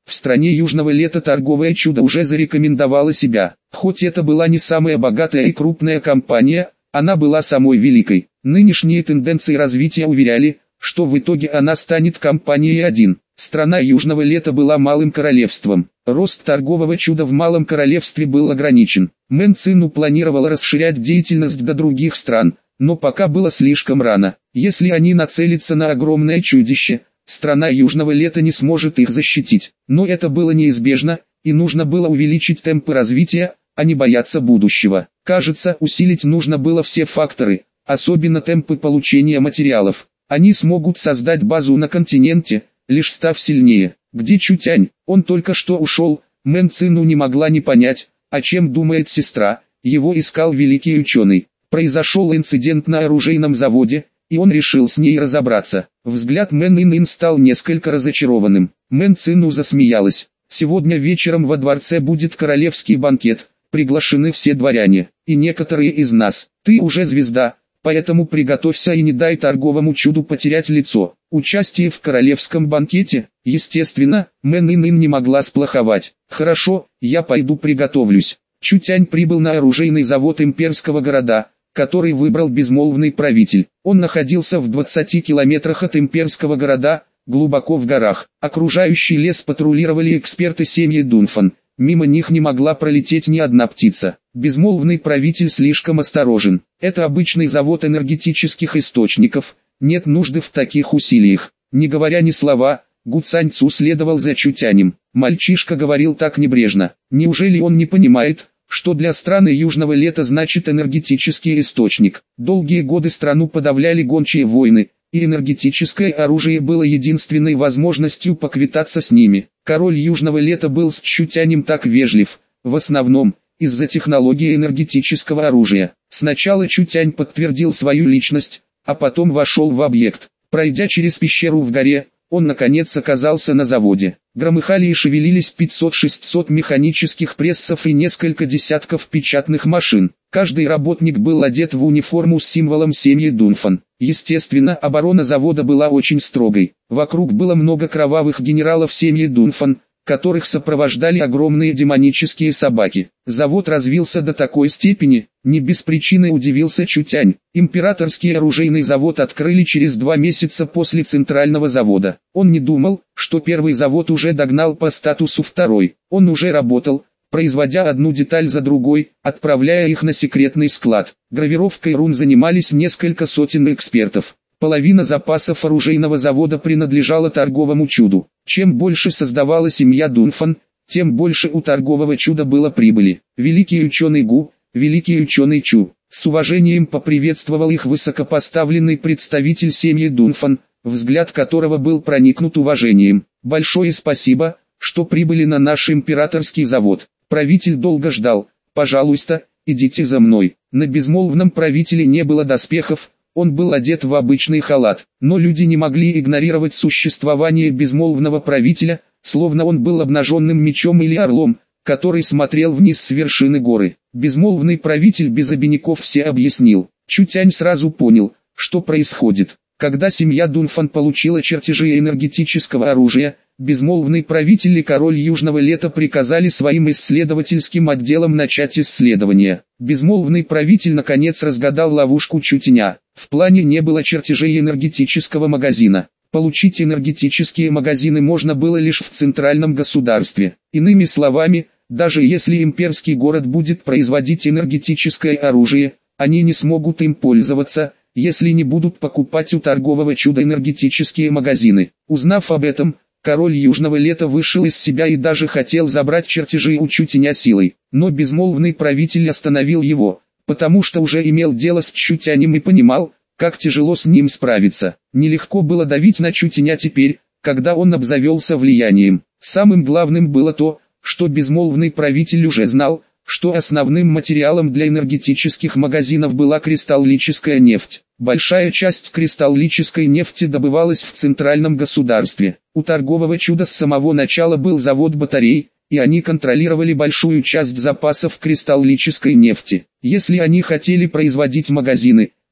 В стране Южного Лета торговое чудо уже зарекомендовало себя. Хоть это была не самая богатая и крупная компания, она была самой великой. Нынешние тенденции развития уверяли, что в итоге она станет компанией 1. Страна Южного Лета была малым королевством. Рост торгового чуда в малом королевстве был ограничен. Мэн Цину планировал расширять деятельность до других стран, но пока было слишком рано. Если они нацелятся на огромное чудище, страна Южного Лета не сможет их защитить. Но это было неизбежно, и нужно было увеличить темпы развития, а не бояться будущего. Кажется, усилить нужно было все факторы, особенно темпы получения материалов. Они смогут создать базу на континенте, лишь став сильнее. Где Чутянь? Он только что ушел. Мэн Цину не могла не понять, о чем думает сестра. Его искал великий ученый. Произошел инцидент на оружейном заводе, и он решил с ней разобраться. Взгляд Мэн Ин стал несколько разочарованным. Мэн Цину засмеялась. Сегодня вечером во дворце будет королевский банкет. Приглашены все дворяне, и некоторые из нас. Ты уже звезда, поэтому приготовься и не дай торговому чуду потерять лицо. Участие в королевском банкете, естественно, Мэн Ин не могла сплоховать. Хорошо, я пойду приготовлюсь. Чутянь прибыл на оружейный завод имперского города, который выбрал безмолвный правитель. Он находился в 20 километрах от имперского города, глубоко в горах. Окружающий лес патрулировали эксперты семьи Дунфан. Мимо них не могла пролететь ни одна птица. Безмолвный правитель слишком осторожен. Это обычный завод энергетических источников. Нет нужды в таких усилиях. Не говоря ни слова, Гу Цань Цу следовал за Чутянем. Мальчишка говорил так небрежно. Неужели он не понимает, что для страны Южного Лета значит энергетический источник? Долгие годы страну подавляли гончие войны, и энергетическое оружие было единственной возможностью поквитаться с ними. Король Южного Лета был с Чутянем так вежлив, в основном, из-за технологии энергетического оружия. Сначала Чутянь подтвердил свою личность, а потом вошел в объект. Пройдя через пещеру в горе, он наконец оказался на заводе. Громыхали и шевелились 500-600 механических прессов и несколько десятков печатных машин. Каждый работник был одет в униформу с символом семьи Дунфан. Естественно, оборона завода была очень строгой. Вокруг было много кровавых генералов семьи Дунфан, которых сопровождали огромные демонические собаки. Завод развился до такой степени, не без причины удивился Чутянь. Императорский оружейный завод открыли через 2 месяца после центрального завода. Он не думал, что первый завод уже догнал по статусу второй. Он уже работал, производя одну деталь за другой, отправляя их на секретный склад. Гравировкой рун занимались несколько сотен экспертов. Половина запасов оружейного завода принадлежала торговому чуду. Чем больше создавала семья Дунфан, тем больше у торгового чуда было прибыли. Великий ученый Гу, великий ученый Чу, с уважением поприветствовал их высокопоставленный представитель семьи Дунфан, взгляд которого был проникнут уважением. Большое спасибо, что прибыли на наш императорский завод. Правитель долго ждал. Пожалуйста, идите за мной. На безмолвном правителе не было доспехов. Он был одет в обычный халат, но люди не могли игнорировать существование безмолвного правителя, словно он был обнаженным мечом или орлом, который смотрел вниз с вершины горы. Безмолвный правитель без обиняков все объяснил. Чутянь сразу понял, что происходит. Когда семья Дунфан получила чертежи энергетического оружия, безмолвный правитель и король Южного Лета приказали своим исследовательским отделам начать исследование. Безмолвный правитель наконец разгадал ловушку Чутяня. В плане не было чертежей энергетического магазина. Получить энергетические магазины можно было лишь в центральном государстве. Иными словами, даже если имперский город будет производить энергетическое оружие, они не смогут им пользоваться, если не будут покупать у торгового чуда энергетические магазины. Узнав об этом, король Южного Лета вышел из себя и даже хотел забрать чертежи у Чутяня силой. Но безмолвный правитель остановил его, потому что уже имел дело с Чутянем и понимал, как тяжело с ним справиться. Нелегко было давить на Чутяня теперь, когда он обзавелся влиянием. Самым главным было то, что безмолвный правитель уже знал, что основным материалом для энергетических магазинов была кристаллическая нефть. Большая часть кристаллической нефти добывалась в центральном государстве. У торгового чуда с самого начала был завод батарей, и они контролировали большую часть запасов кристаллической нефти. Если они хотели производить магазины,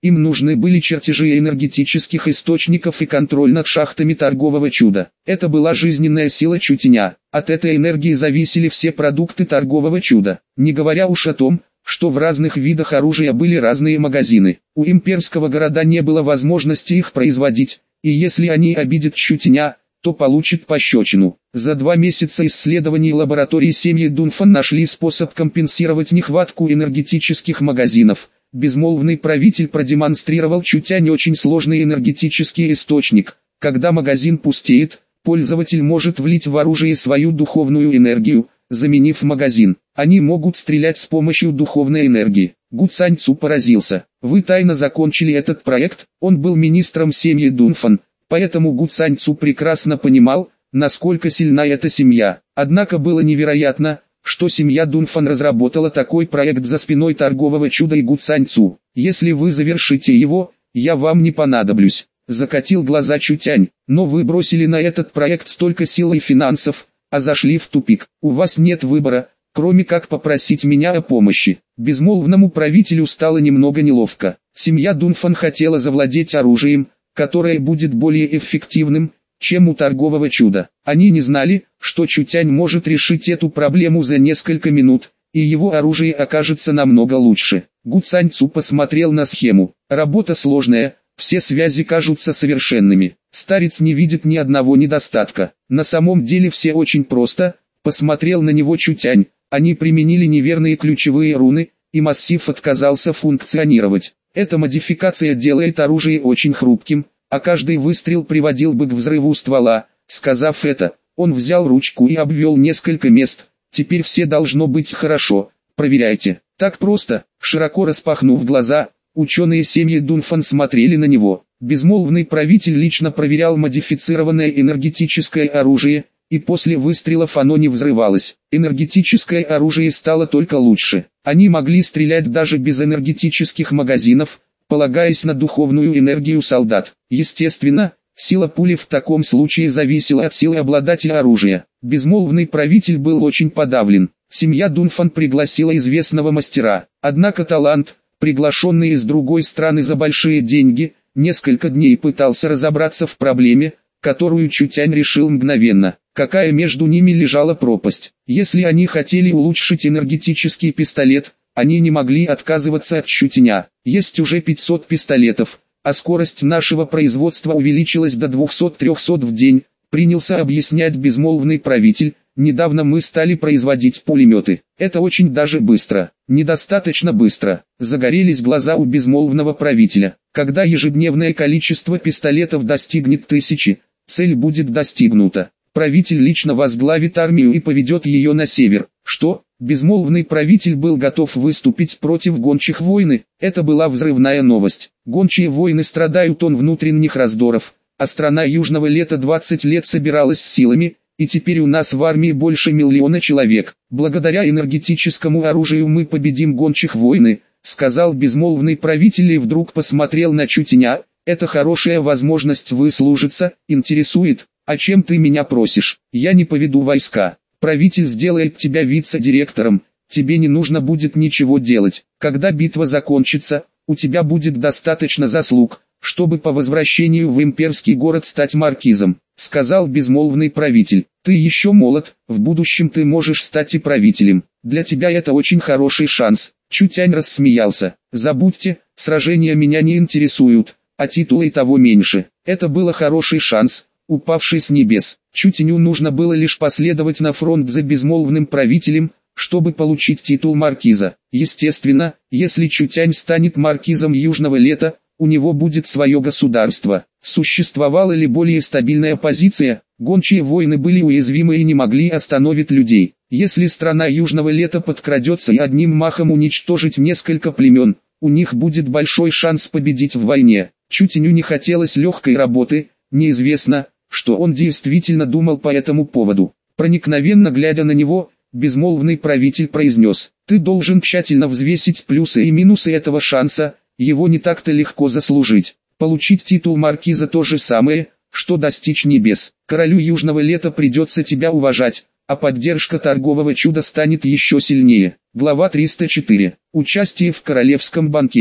Им нужны были чертежи энергетических источников и контроль над шахтами торгового чуда. Это была жизненная сила Чутеня. От этой энергии зависели все продукты торгового чуда. Не говоря уж о том, что в разных видах оружия были разные магазины. У имперского города не было возможности их производить, и если они обидят Чутеня, то получит пощечину. За 2 месяца исследований лаборатории семьи Дунфан нашли способ компенсировать нехватку энергетических магазинов. Безмолвный правитель продемонстрировал Чутянь очень сложный энергетический источник. Когда магазин пустеет, пользователь может влить в оружие свою духовную энергию, заменив магазин. Они могут стрелять с помощью духовной энергии. Гу Цаньцу поразился. Вы тайно закончили этот проект? Он был министром семьи Дунфан, поэтому Гу Цаньцу прекрасно понимал, насколько сильна эта семья. Однако было невероятно, что семья Дунфан разработала такой проект за спиной торгового чуда и Гу Цаньцу. Если вы завершите его, я вам не понадоблюсь. Закатил глаза Чутянь. Но вы бросили на этот проект столько сил и финансов, а зашли в тупик. У вас нет выбора, кроме как попросить меня о помощи. Безмолвному правителю стало немного неловко. Семья Дунфан хотела завладеть оружием, которое будет более эффективным, чем у торгового чуда. Они не знали, что Чутянь может решить эту проблему за несколько минут, и его оружие окажется намного лучше. Гу Цаньцу посмотрел на схему. Работа сложная, все связи кажутся совершенными. Старец не видит ни одного недостатка. На самом деле все очень просто. Посмотрел на него Чутянь. Они применили неверные ключевые руны, и массив отказался функционировать. Эта модификация делает оружие очень хрупким, а каждый выстрел приводил бы к взрыву ствола. Сказав это, он взял ручку и обвел несколько мест. Теперь все должно быть хорошо. Проверяйте. Так просто. Широко распахнув глаза, ученые семьи Дунфан смотрели на него. Безмолвный правитель лично проверял модифицированное энергетическое оружие, и после выстрелов оно не взрывалось. Энергетическое оружие стало только лучше. Они могли стрелять даже без энергетических магазинов, полагаясь на духовную энергию солдат. Естественно, сила пули в таком случае зависела от силы обладателя оружия. Безмолвный правитель был очень подавлен. Семья Дунфан пригласила известного мастера. Однако талант, приглашенный из другой страны за большие деньги, несколько дней пытался разобраться в проблеме, которую Чутянь решил мгновенно. Какая между ними лежала пропасть. Если они хотели улучшить энергетический пистолет, они не могли отказываться от Чутяня. Есть уже 500 пистолетов, а скорость нашего производства увеличилась до 200-300 в день, принялся объяснять безмолвный правитель. Недавно мы стали производить пулеметы. Это очень даже быстро. Недостаточно быстро. Загорелись глаза у безмолвного правителя. Когда ежедневное количество пистолетов достигнет 1000, цель будет достигнута. Правитель лично возглавит армию и поведет ее на север. Что? Безмолвный правитель был готов выступить против гончих войны. Это была взрывная новость. Гончие войны страдают от внутренних раздоров, а страна Южного Лета 20 лет собиралась с силами, и теперь у нас в армии больше 1 миллиона человек. Благодаря энергетическому оружию мы победим гончих войны, сказал безмолвный правитель и вдруг посмотрел на Чутяня. Это хорошая возможность выслужиться, интересует. А чем ты меня просишь? Я не поведу войска. Правитель сделает тебя вице-директором, тебе не нужно будет ничего делать. Когда битва закончится, у тебя будет достаточно заслуг, чтобы по возвращению в имперский город стать маркизом, сказал безмолвный правитель. Ты еще молод, в будущем ты можешь стать и правителем. Для тебя это очень хороший шанс. Чутянь рассмеялся. Забудьте, сражения меня не интересуют, а титулы и того меньше. Это был хороший шанс, упавший с небес. Чутяню нужно было лишь последовать на фронт за безмолвным правителем, чтобы получить титул маркиза. Естественно, если Чутянь станет маркизом Южного Лета, у него будет свое государство. Существовала ли более стабильная позиция? Гончие войны были уязвимы и не могли остановить людей. Если страна Южного Лета подкрадется и одним махом уничтожить несколько племен, у них будет большой шанс победить в войне. Чутяню не хотелось легкой работы, неизвестно, что он действительно думал по этому поводу. Проникновенно глядя на него, безмолвный правитель произнес: «Ты должен тщательно взвесить плюсы и минусы этого шанса, его не так-то легко заслужить. Получить титул маркиза то же самое, что достичь небес. Королю Южного Лета придется тебя уважать, а поддержка торгового чуда станет еще сильнее». Глава 304. Участие в королевском банкете.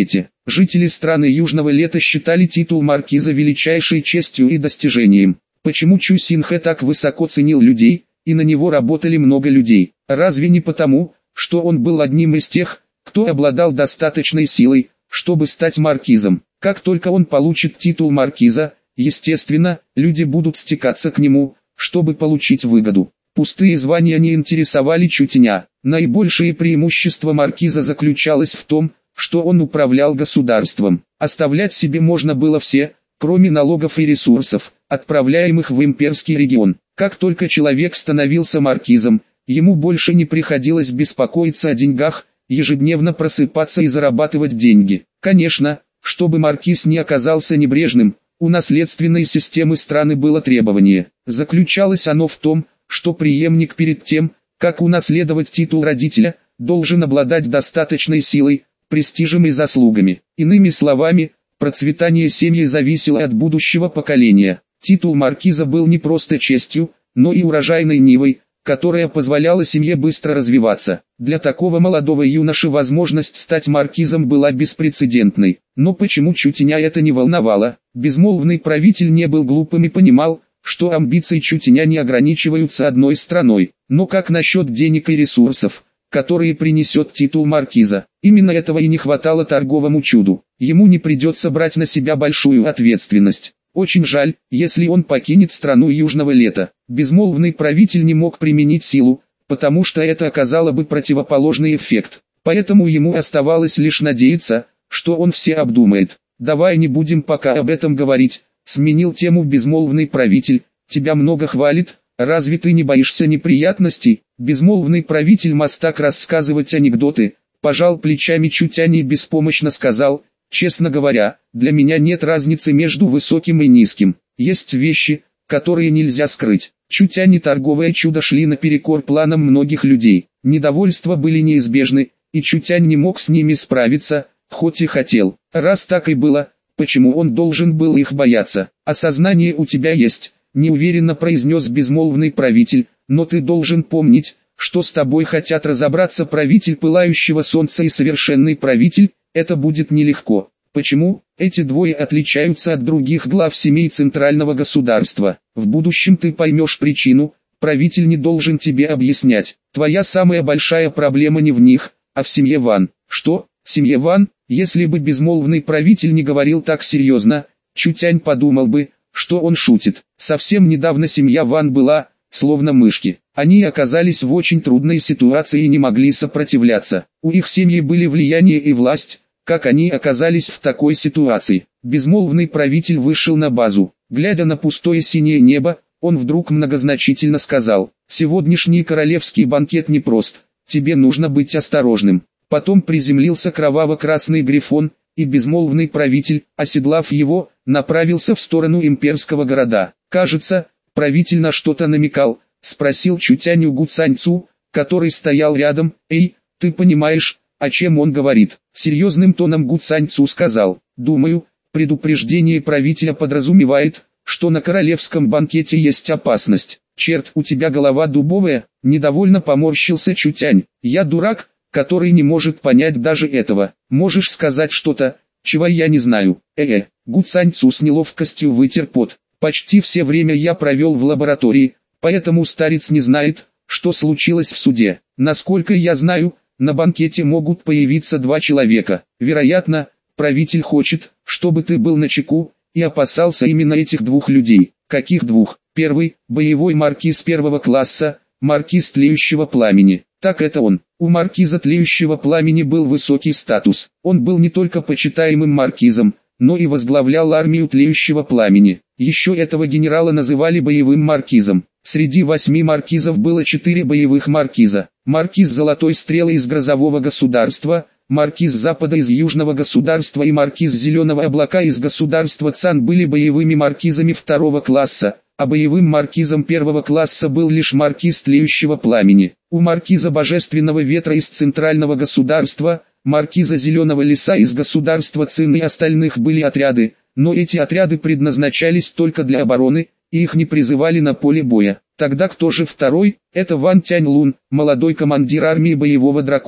Жители страны Южного Лета считали титул маркиза величайшей честью и достижением. Почему Чу Синхэ так высоко ценил людей, и на него работали много людей? Разве не потому, что он был одним из тех, кто обладал достаточной силой, чтобы стать маркизом? Как только он получит титул маркиза, естественно, люди будут стекаться к нему, чтобы получить выгоду. Пустые звания не интересовали Чутеня. Наибольшее преимущество маркиза заключалось в том, что он управлял государством. Оставлять себе можно было все, кроме налогов и ресурсов, отправляемых в имперский регион. Как только человек становился маркизом, ему больше не приходилось беспокоиться о деньгах, ежедневно просыпаться и зарабатывать деньги. Конечно, чтобы маркиз не оказался небрежным, у наследственной системы страны было требование. Заключалось оно в том, что преемник перед тем, как унаследовать титул родителя, должен обладать достаточной силой, престижем и заслугами. Иными словами, процветание семьи зависело от будущего поколения. Титул маркиза был не просто честью, но и урожайной нивой, которая позволяла семье быстро развиваться. Для такого молодого юноши возможность стать маркизом была беспрецедентной. Но почему Чутеня это не волновало? Безмолвный правитель не был глупым и понимал, что амбиции Чутеня не ограничиваются одной страной. Но как насчет денег и ресурсов, которые принесет титул маркиза? Именно этого и не хватало торговому чуду. Ему не придется брать на себя большую ответственность. Очень жаль, если он покинет страну Южного Лета. Безмолвный правитель не мог применить силу, потому что это оказало бы противоположный эффект. Поэтому ему оставалось лишь надеяться, что он все обдумает. «Давай не будем пока об этом говорить», — сменил тему безмолвный правитель. «Тебя много хвалит, разве ты не боишься неприятностей?» Безмолвный правитель мастак рассказывать анекдоты, пожал плечами Чутянь и беспомощно сказал: «Честно говоря, для меня нет разницы между высоким и низким. Есть вещи, которые нельзя скрыть». Чутянь и торговое чудо шли наперекор планам многих людей. Недовольства были неизбежны, и Чутянь не мог с ними справиться, хоть и хотел. Раз так и было, почему он должен был их бояться? «Осознание у тебя есть», — неуверенно произнес безмолвный правитель, «но ты должен помнить, что с тобой хотят разобраться правитель Пылающего Солнца и совершенный правитель. Это будет нелегко». «Почему?» «Эти двое отличаются от других глав семей центрального государства. В будущем ты поймешь причину, правитель не должен тебе объяснять. Твоя самая большая проблема не в них, а в семье Ван». «Что? Семье Ван?» Если бы безмолвный правитель не говорил так серьезно, Чутянь подумал бы, что он шутит. Совсем недавно семья Ван была, словно мышки. Они оказались в очень трудной ситуации и не могли сопротивляться. У их семьи были влияние и власть. Как они оказались в такой ситуации? Безмолвный правитель вышел на базу. Глядя на пустое синее небо, он вдруг многозначительно сказал: «Сегодняшний королевский банкет непрост, тебе нужно быть осторожным». Потом приземлился кроваво-красный грифон, и безмолвный правитель, оседлав его, направился в сторону имперского города. «Кажется, правитель на что-то намекал», — спросил Чутянь у Гуцаньцу, который стоял рядом. «Эй, ты понимаешь, о чем он говорит?» Серьезным тоном Гуцаньцу сказал: «Думаю, предупреждение правителя подразумевает, что на королевском банкете есть опасность». «Черт, у тебя голова дубовая», — недовольно поморщился Чутянь. «Я дурак, который не может понять даже этого. Можешь сказать что-то, чего я не знаю?» Гуцаньцу с неловкостью вытер пот. «Почти все время я провел в лаборатории, поэтому старец не знает, что случилось в суде. Насколько я знаю, на банкете могут появиться два человека. Вероятно, правитель хочет, чтобы ты был начеку, и опасался именно этих двух людей». «Каких двух?» «Первый, боевой маркиз первого класса, маркиз Тлеющего Пламени». «Так это он». У маркиза Тлеющего Пламени был высокий статус. Он был не только почитаемым маркизом, но и возглавлял армию Тлеющего Пламени. Еще этого генерала называли боевым маркизом. Среди 8 маркизов было 4 боевых маркиза. Маркиз Золотой Стрелы из Грозового государства, маркиз Запада из Южного государства и маркиз Зеленого Облака из государства Цан были боевыми маркизами второго класса, а боевым маркизом первого класса был лишь маркиз Тлеющего Пламени. У маркиза Божественного Ветра из Центрального государства, маркиза Зеленого Леса из государства Цин и остальных были отряды, но эти отряды предназначались только для обороны, и их не призывали на поле боя. Тогда кто же второй? Это Ван Тянь Лун, молодой командир армии Боевого Дракона.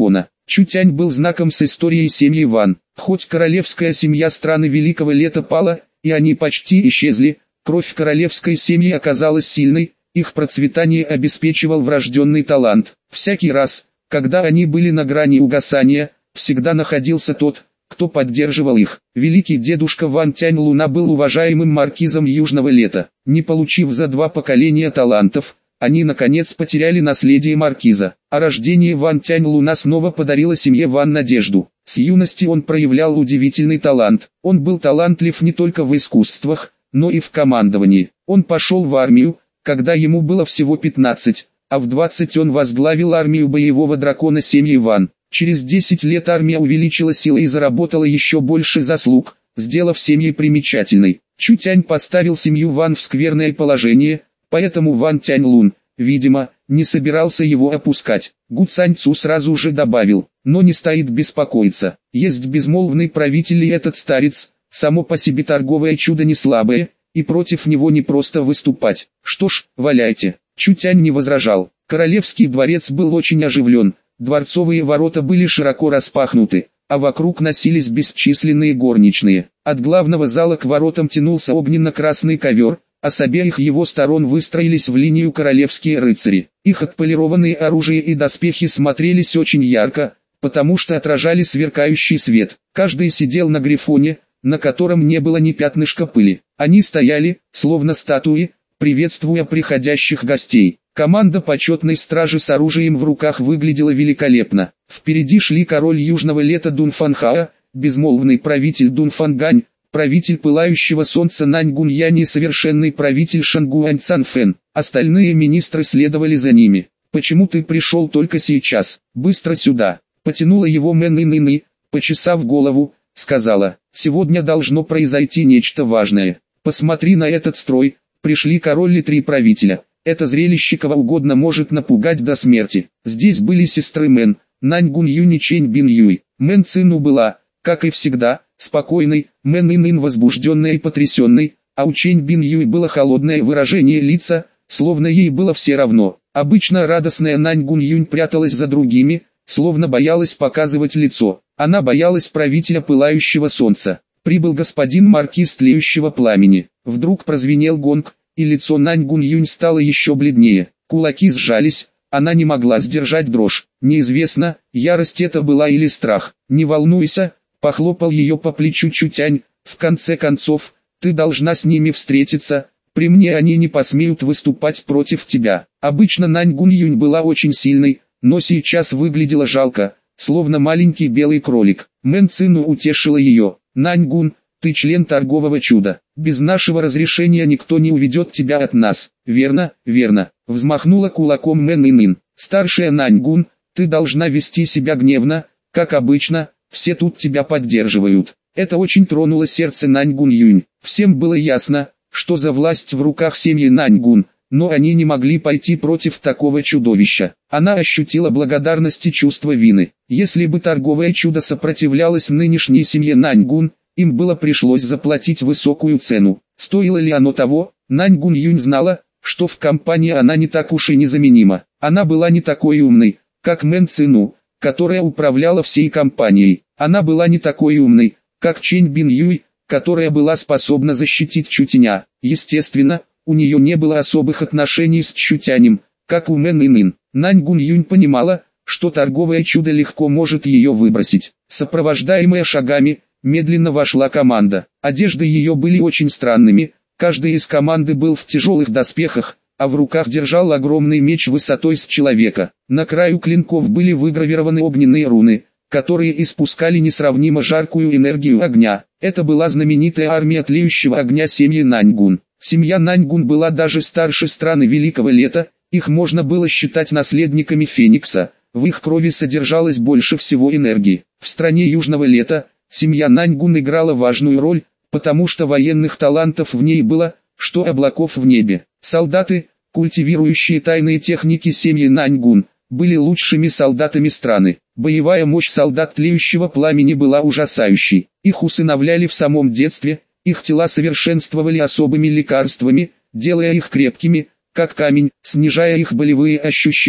Чутянь был знаком с историей семьи Ван. Хоть королевская семья страны Великого Лета пала, и они почти исчезли, кровь королевской семьи оказалась сильной, их процветание обеспечивал врожденный талант. Всякий раз, когда они были на грани угасания, всегда находился тот, кто поддерживал их. Великий дедушка Ван Тянь Луна был уважаемым маркизом Южного Лета. Не получив за 2 поколения талантов, они наконец потеряли наследие маркиза. А рождение Ван Тянь Луна снова подарило семье Ван надежду. С юности он проявлял удивительный талант. Он был талантлив не только в искусствах, но и в командовании. Он пошел в армию, когда ему было всего 15, а в 20 он возглавил армию боевого дракона семьи Ван. Через 10 лет армия увеличила силы и заработала еще больше заслуг, сделав семьи примечательной. Чутянь поставил семью Ван в скверное положение, поэтому Ван Тянь Лун, видимо, не собирался его опускать. Гу Цань Цу сразу же добавил, но не стоит беспокоиться. Есть безмолвный правитель и этот старец, само по себе торговое чудо не слабое, и против него не просто выступать. Что ж, валяйте. Чутянь не возражал. Королевский дворец был очень оживлен. Дворцовые ворота были широко распахнуты, а вокруг носились бесчисленные горничные. От главного зала к воротам тянулся огненно-красный ковер, а с обеих его сторон выстроились в линию королевские рыцари. Их отполированные оружия и доспехи смотрелись очень ярко, потому что отражали сверкающий свет. Каждый сидел на грифоне, на котором не было ни пятнышка пыли. Они стояли, словно статуи, приветствуя приходящих гостей. Команда почетной стражи с оружием в руках выглядела великолепно. Впереди шли король Южного Лета Дунфанхаа, безмолвный правитель Дунфангань, правитель Пылающего Солнца Наньгуньянь и совершенный правитель Шангуань Цанфэн. Остальные министры следовали за ними. «Почему ты пришел только сейчас? Быстро сюда!» Потянула его Мэн Ин, почесав голову, сказала, «Сегодня должно произойти нечто важное. Посмотри на этот строй, пришли король и 3 правителя. Это зрелище кого угодно может напугать до смерти». Здесь были сестры Мэн, Наньгун Юнь и Чэнь Бин Юй. Мэн Цину была, как и всегда, спокойной, Мэн Ин возбужденной и потрясенной, а у Чэнь Бин Юй было холодное выражение лица, словно ей было все равно. Обычно радостная Наньгун Юнь пряталась за другими, словно боялась показывать лицо. Она боялась правителя Пылающего Солнца. Прибыл господин маркиз Тлеющего Пламени. Вдруг прозвенел гонг, и лицо Наньгун Юнь стало еще бледнее. Кулаки сжались, она не могла сдержать дрожь. Неизвестно, ярость это была или страх. «Не волнуйся», похлопал ее по плечу Чутянь, «в конце концов, ты должна с ними встретиться, при мне они не посмеют выступать против тебя». Обычно Наньгун Юнь была очень сильной, но сейчас выглядела жалко, словно маленький белый кролик. Мэн Цину утешила ее. «Наньгун, ты член торгового чуда. Без нашего разрешения никто не уведет тебя от нас». «Верно, верно», взмахнула кулаком Мэн Ин. «Старшая Наньгун, ты должна вести себя гневно, как обычно, все тут тебя поддерживают». Это очень тронуло сердце Наньгун Юнь. Всем было ясно, что за власть в руках семьи Наньгун, но они не могли пойти против такого чудовища. Она ощутила благодарность и чувство вины. Если бы торговое чудо сопротивлялось нынешней семье Наньгун, им было пришлось заплатить высокую цену. Стоило ли оно того? Наньгун Юнь знала, что в компании она не так уж и незаменима. Она была не такой умной, как Мэн Цину, которая управляла всей компанией. Она была не такой умной, как Чэнь Бин Юй, которая была способна защитить Чутяня. Естественно, у нее не было особых отношений с Чутянем, как у Мэн Ин. Наньгун Юнь понимала, что торговое чудо легко может ее выбросить. Сопровождаемая шагами, медленно вошла команда. Одежды ее были очень странными, каждый из команды был в тяжелых доспехах, а в руках держал огромный меч высотой с человека. На краю клинков были выгравированы огненные руны, которые испускали несравнимо жаркую энергию огня. Это была знаменитая армия тлеющего огня семьи Наньгун. Семья Наньгун была даже старше страны Великого Лета, их можно было считать наследниками Феникса, в их крови содержалось больше всего энергии. В стране Южного Лета, семья Наньгун играла важную роль, потому что военных талантов в ней было, что облаков в небе. Солдаты, культивирующие тайные техники семьи Наньгун, были лучшими солдатами страны. Боевая мощь солдат Тлеющего Пламени была ужасающей. Их усыновляли в самом детстве, их тела совершенствовали особыми лекарствами, делая их крепкими, как камень, снижая их болевые ощущения.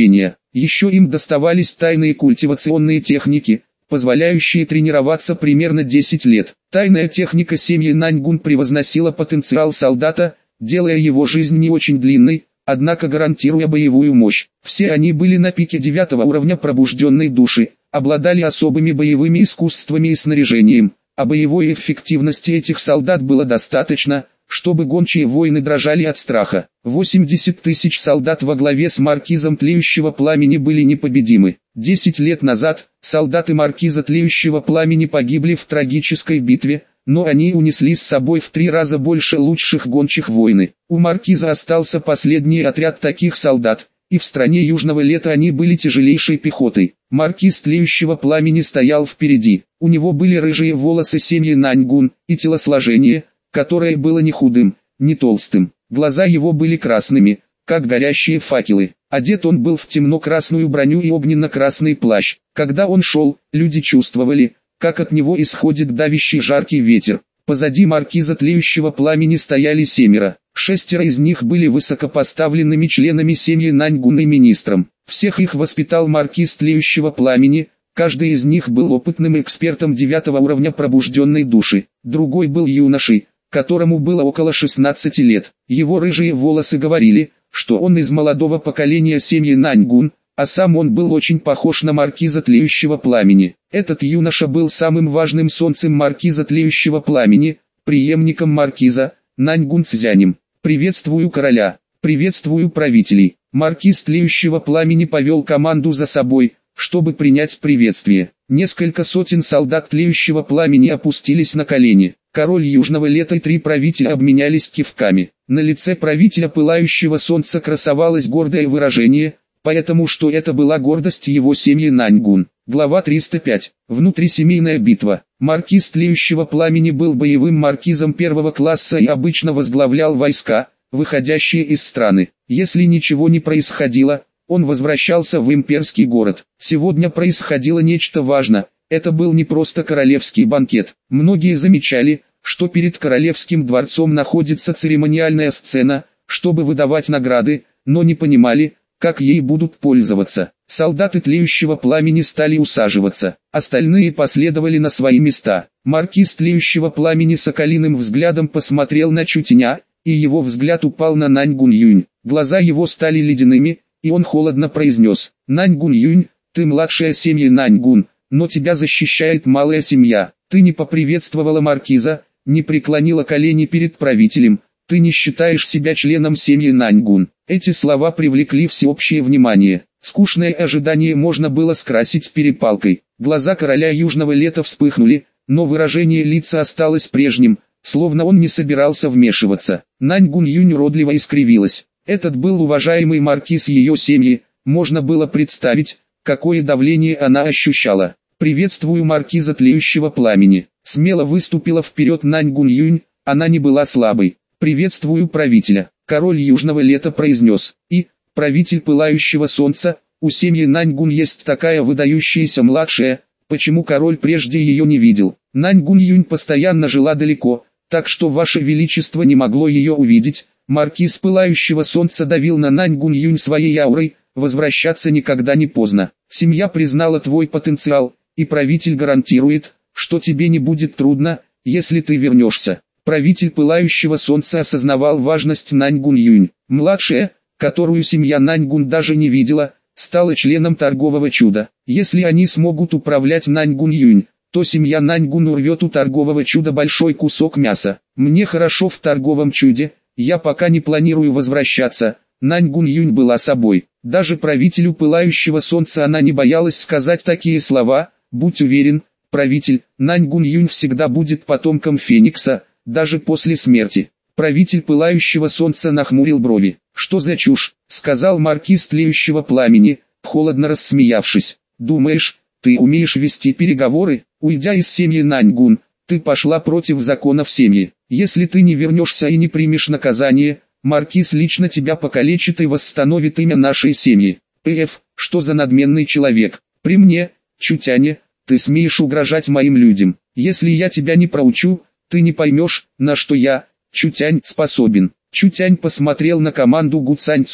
Еще им доставались тайные культивационные техники, позволяющие тренироваться примерно 10 лет. Тайная техника семьи Наньгун превозносила потенциал солдата, делая его жизнь не очень длинной, однако гарантируя боевую мощь. Все они были на пике 9 уровня пробужденной души, обладали особыми боевыми искусствами и снаряжением, а боевой эффективности этих солдат было достаточно, чтобы гончие воины дрожали от страха. 80 тысяч солдат во главе с маркизом Тлеющего Пламени были непобедимы. 10 лет назад, солдаты маркиза Тлеющего Пламени погибли в трагической битве, но они унесли с собой в 3 раза больше лучших гончих воины. У маркиза остался последний отряд таких солдат, и в стране Южного Лета они были тяжелейшей пехотой. Маркиз Тлеющего Пламени стоял впереди. У него были рыжие волосы семьи Наньгун и телосложение, которое было не худым, не толстым. Глаза его были красными, как горящие факелы. Одет он был в темно-красную броню и огненно-красный плащ. Когда он шел, люди чувствовали, как от него исходит давящий жаркий ветер. Позади маркиза Тлеющего Пламени стояли 7. 6 из них были высокопоставленными членами семьи Наньгун и министром. Всех их воспитал маркиз Тлеющего Пламени. Каждый из них был опытным экспертом 9 уровня пробужденной души. Другой был юношей, которому было около 16 лет. Его рыжие волосы говорили, что он из молодого поколения семьи Наньгун, а сам он был очень похож на маркиза Тлеющего Пламени. Этот юноша был самым важным солнцем маркиза Тлеющего Пламени, преемником маркиза, Наньгун Цзянем. «Приветствую короля, приветствую правителей». Маркиз Тлеющего Пламени повел команду за собой, чтобы принять приветствие. Несколько сотен солдат Тлеющего Пламени опустились на колени. Король Южного Лета и 3 правителя обменялись кивками. На лице правителя Пылающего Солнца красовалось гордое выражение, потому что это была гордость его семьи Наньгун. Глава 305. Внутрисемейная битва. Маркиз Тлеющего Пламени был боевым маркизом 1 класса и обычно возглавлял войска, выходящие из страны. Если ничего не происходило, он возвращался в имперский город. Сегодня происходило нечто важное. Это был не просто королевский банкет. Многие замечали, что перед королевским дворцом находится церемониальная сцена, чтобы выдавать награды, но не понимали, как ей будут пользоваться. Солдаты Тлеющего Пламени стали усаживаться. Остальные последовали на свои места. Маркиз Тлеющего Пламени соколиным взглядом посмотрел на Чутеня, и его взгляд упал на Наньгун Юнь. Глаза его стали ледяными, и он холодно произнес: «Наньгун Юнь, ты младшая семьи Наньгун, но тебя защищает малая семья. Ты не поприветствовала маркиза, не преклонила колени перед правителем, ты не считаешь себя членом семьи Наньгун». Эти слова привлекли всеобщее внимание. Скучное ожидание можно было скрасить перепалкой. Глаза короля Южного Лета вспыхнули, но выражение лица осталось прежним, словно он не собирался вмешиваться. Наньгун Юнь уродливо искривилась. Этот был уважаемый маркиз ее семьи, можно было представить, какое давление она ощущала. «Приветствую маркиза Тлеющего Пламени». Смело выступила вперед Наньгун Юнь, она не была слабой. «Приветствую правителя», король Южного Лета произнес. «И, правитель Пылающего Солнца, у семьи Наньгун есть такая выдающаяся младшая, почему король прежде ее не видел?» Наньгун Юнь постоянно жила далеко, так что ваше величество не могло ее увидеть. Маркиз Пылающего Солнца давил на Наньгун Юнь своей аурой. «Возвращаться никогда не поздно. Семья признала твой потенциал, и правитель гарантирует, что тебе не будет трудно, если ты вернешься». Правитель Пылающего Солнца осознавал важность Наньгун Юнь. Младшая, которую семья Наньгун даже не видела, стала членом торгового чуда. Если они смогут управлять Наньгун Юнь, то семья Наньгун урвет у торгового чуда большой кусок мяса. «Мне хорошо в торговом чуде, я пока не планирую возвращаться». Наньгун Юнь была собой. Даже правителю Пылающего Солнца она не боялась сказать такие слова: «Будь уверен, правитель, Наньгун Юнь всегда будет потомком Феникса, даже после смерти». Правитель Пылающего Солнца нахмурил брови. «Что за чушь?» — сказал маркиз Тлеющего Пламени, холодно рассмеявшись. «Думаешь, ты умеешь вести переговоры? Уйдя из семьи Наньгун, ты пошла против законов семьи. Если ты не вернешься и не примешь наказание, маркиз лично тебя покалечит и восстановит имя нашей семьи». Что за надменный человек? При мне, Чутяне, ты смеешь угрожать моим людям. Если я тебя не проучу, ты не поймешь, на что я, Чутянь, способен». Чутянь посмотрел на команду Гу Цаньцу.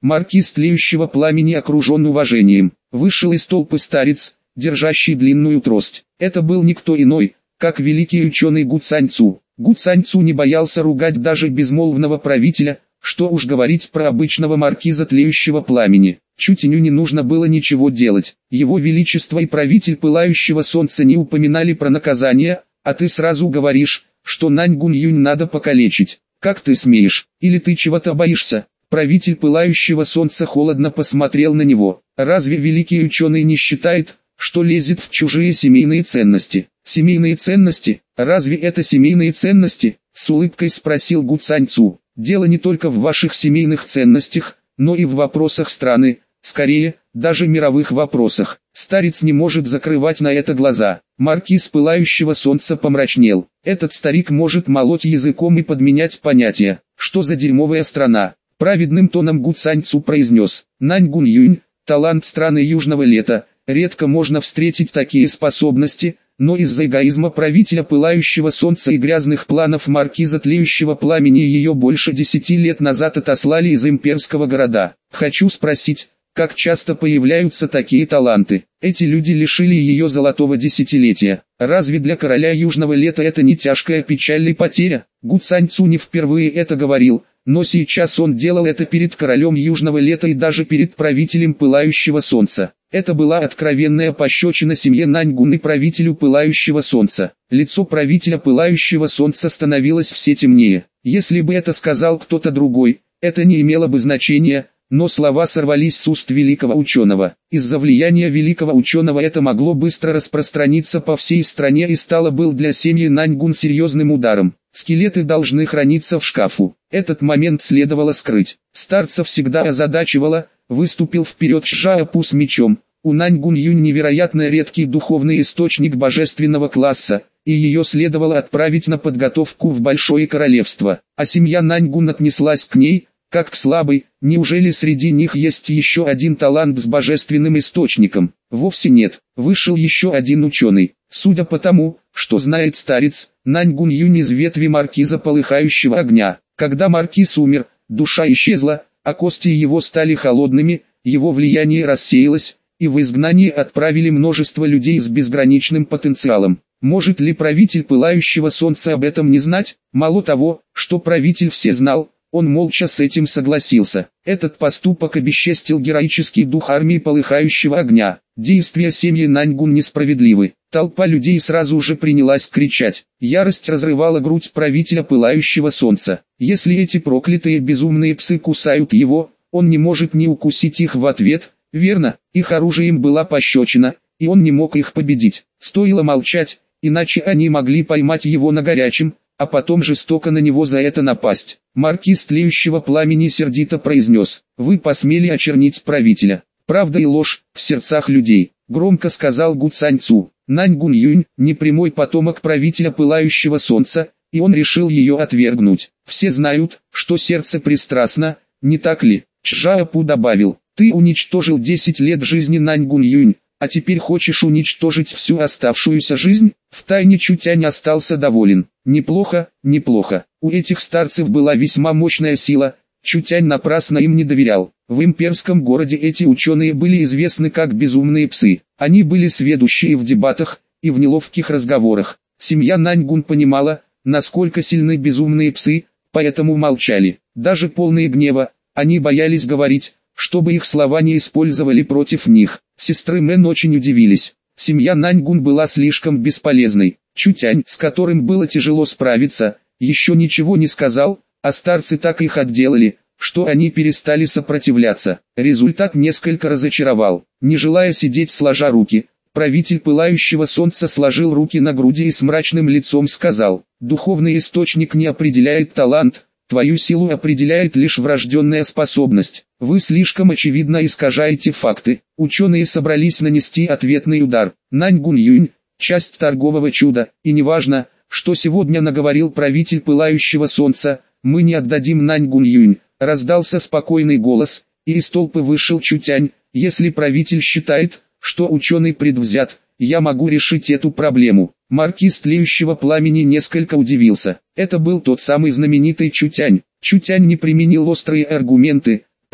Маркиз тлеющего пламени окружен уважением. Вышел из толпы старец, держащий длинную трость. Это был никто иной, как великий ученый Гу Цаньцу. Гу Цаньцу не боялся ругать даже безмолвного правителя, что уж говорить про обычного маркиза тлеющего пламени. Чутеню не нужно было ничего делать. Его величество и правитель пылающего солнца не упоминали про наказание, а ты сразу говоришь, что Нань Гунь-Юнь надо покалечить. Как ты смеешь? Или ты чего-то боишься? Правитель пылающего солнца холодно посмотрел на него. Разве великий ученый не считает, что лезет в чужие семейные ценности? Семейные ценности? Разве это семейные ценности? С улыбкой спросил Гу Цаньцу. Дело не только в ваших семейных ценностях, но и в вопросах страны, скорее, даже мировых вопросах. Старец не может закрывать на это глаза. Маркиз пылающего солнца помрачнел. Этот старик может молоть языком и подменять понятия. Что за дерьмовая страна? Праведным тоном Гу Цаньцу произнес. Нань Гунь-Юнь, талант страны южного лета. Редко можно встретить такие способности, но из-за эгоизма правителя пылающего солнца и грязных планов маркиза тлеющего пламени ее больше 10 лет назад отослали из имперского города. Хочу спросить, как часто появляются такие таланты? Эти люди лишили ее золотого десятилетия. Разве для короля южного лета это не тяжкая печаль и потеря? Гу Цаньцу не впервые это говорил, но сейчас он делал это перед королем южного лета и даже перед правителем пылающего солнца. Это была откровенная пощечина семье Наньгун и правителю пылающего солнца. Лицо правителя пылающего солнца становилось все темнее. Если бы это сказал кто-то другой, это не имело бы значения, но слова сорвались с уст великого ученого. Из-за влияния великого ученого это могло быстро распространиться по всей стране и стало был для семьи Наньгун серьезным ударом. Скелеты должны храниться в шкафу. Этот момент следовало скрыть. Старца всегда озадачивало, выступил вперед Шжаопу с мечом. У Нань Гунь-Юнь невероятно редкий духовный источник божественного класса, и ее следовало отправить на подготовку в Большое Королевство. А семья Наньгун отнеслась к ней, как к слабой. Неужели среди них есть еще один талант с божественным источником? Вовсе нет. Вышел еще один ученый. Судя по тому, что знает старец, Нань Гунь-Юнь из ветви маркиза полыхающего огня. Когда маркиз умер, душа исчезла, а кости его стали холодными, его влияние рассеялось, и в изгнание отправили множество людей с безграничным потенциалом. Может ли правитель пылающего солнца об этом не знать? Мало того, что правитель все знал, он молча с этим согласился. Этот поступок обесчестил героический дух армии полыхающего огня. Действия семьи Наньгун несправедливы. Толпа людей сразу же принялась кричать. Ярость разрывала грудь правителя пылающего солнца. Если эти проклятые безумные псы кусают его, он не может не укусить их в ответ. Верно, их оружием была пощечина, и он не мог их победить. Стоило молчать, иначе они могли поймать его на горячем, а потом жестоко на него за это напасть. Маркиз тлеющего пламени сердито произнес: «Вы посмели очернить правителя. Правда и ложь в сердцах людей», — громко сказал Гу Цаньцу. Нань Гунь-Юнь — непрямой потомок правителя пылающего солнца, и он решил ее отвергнуть. Все знают, что сердце пристрастно, не так ли? Чжаопу добавил: «Ты уничтожил 10 лет жизни Нань Гунь-Юнь, а теперь хочешь уничтожить всю оставшуюся жизнь?» Втайне Чутянь остался доволен. Неплохо, неплохо. У этих старцев была весьма мощная сила, Чутянь напрасно им не доверял. В имперском городе эти ученые были известны как безумные псы. Они были сведущие в дебатах и в неловких разговорах. Семья Наньгун понимала, насколько сильны безумные псы, поэтому молчали. Даже полные гнева, они боялись говорить, чтобы их слова не использовали против них. Сестры Мэн очень удивились. Семья Наньгун была слишком бесполезной. Чутянь, с которым было тяжело справиться, еще ничего не сказал, а старцы так их отделали, что они перестали сопротивляться. Результат несколько разочаровал. Не желая сидеть сложа руки, правитель пылающего солнца сложил руки на груди и с мрачным лицом сказал: «Духовный источник не определяет талант, твою силу определяет лишь врожденная способность. Вы слишком очевидно искажаете факты». Ученые собрались нанести ответный удар. Нань Гунь-Юнь — часть торгового чуда, и неважно, что сегодня наговорил правитель пылающего солнца, мы не отдадим Нань Гунь-Юнь. Раздался спокойный голос, и из толпы вышел Чутянь. Если правитель считает, что ученый предвзят, я могу решить эту проблему. Маркиз тлеющего пламени несколько удивился. Это был тот самый знаменитый Чутянь. Чутянь не применил острые аргументы,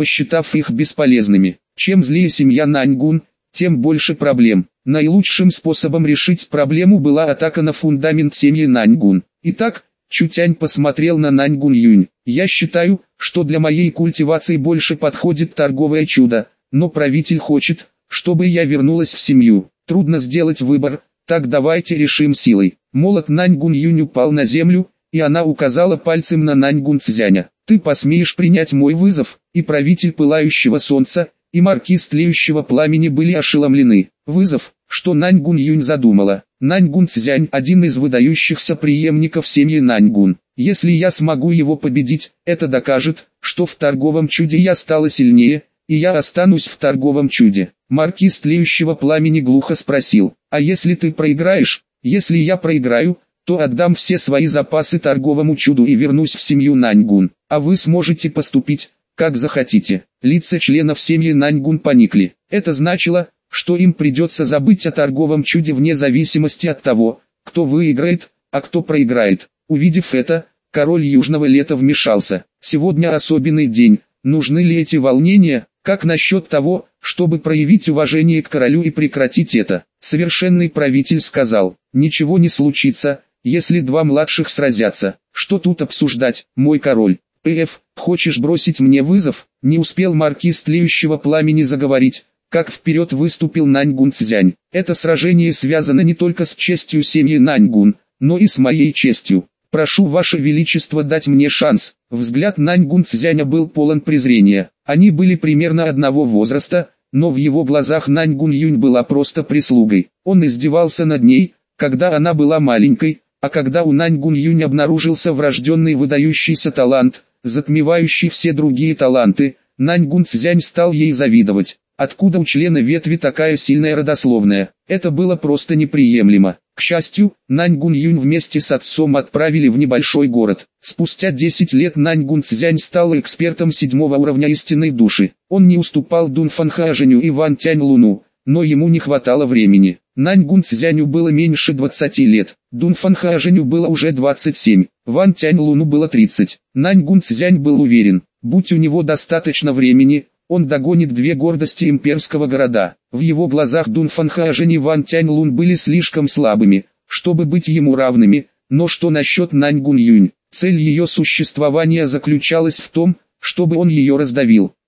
посчитав их бесполезными. Чем злее семья Наньгун, тем больше проблем. Наилучшим способом решить проблему была атака на фундамент семьи Наньгун. Итак, Чутянь посмотрел на Наньгун Юнь. «Я считаю, что для моей культивации больше подходит торговое чудо, но правитель хочет, чтобы я вернулась в семью. Трудно сделать выбор, так давайте решим силой». Молот Наньгун Юнь упал на землю, и она указала пальцем на Наньгун Цзяня. «Ты посмеешь принять мой вызов?» И правитель Пылающего Солнца, и маркиз Тлеющего Пламени были ошеломлены. Вызов, что Наньгун Юнь задумала. Наньгун Цзянь – один из выдающихся преемников семьи Наньгун. Если я смогу его победить, это докажет, что в торговом чуде я стала сильнее, и я останусь в торговом чуде. Маркиз Тлеющего Пламени глухо спросил: «А если ты проиграешь?» «Если я проиграю, то отдам все свои запасы торговому чуду и вернусь в семью Наньгун, а вы сможете поступить, как захотите». Лица членов семьи Наньгун поникли. Это значило, что им придется забыть о торговом чуде вне зависимости от того, кто выиграет, а кто проиграет. Увидев это, король Южного Лета вмешался. «Сегодня особенный день, нужны ли эти волнения? Как насчет того, чтобы проявить уважение к королю и прекратить это?» Совершенный правитель сказал: «Ничего не случится, если два младших сразятся. Что тут обсуждать, мой король? Хочешь бросить мне вызов?» Не успел маркиз Тлеющего Пламени заговорить, как вперед выступил Наньгун Цзянь. «Это сражение связано не только с честью семьи Наньгун, но и с моей честью. Прошу ваше величество дать мне шанс». Взгляд Наньгун Цзяня был полон презрения. Они были примерно одного возраста, но в его глазах Наньгун Юнь была просто прислугой. Он издевался над ней, когда она была маленькой, а когда у Наньгун Юнь обнаружился врожденный выдающийся талант, затмевающий все другие таланты, Наньгун Цзянь стал ей завидовать. Откуда у члена ветви такая сильная родословная? Это было просто неприемлемо. К счастью, Наньгун Юнь вместе с отцом отправили в небольшой город. Спустя 10 лет Наньгун Цзянь стал экспертом 7-го уровня истинной души. Он не уступал Дун Фанхаоженю и Ван Тянь Луну, но ему не хватало времени. Наньгун Цзяню было меньше 20 лет, Дун Фанхаоженю было уже 27, Ван Тянь Луну было 30. Наньгун Цзянь был уверен, будь у него достаточно времени, он догонит две гордости имперского города. В его глазах Дун Фанхаожень и Ван Тянь Лун были слишком слабыми, чтобы быть ему равными, но что насчет Наньгун Юнь? Цель ее существования заключалась в том, чтобы он ее раздавил.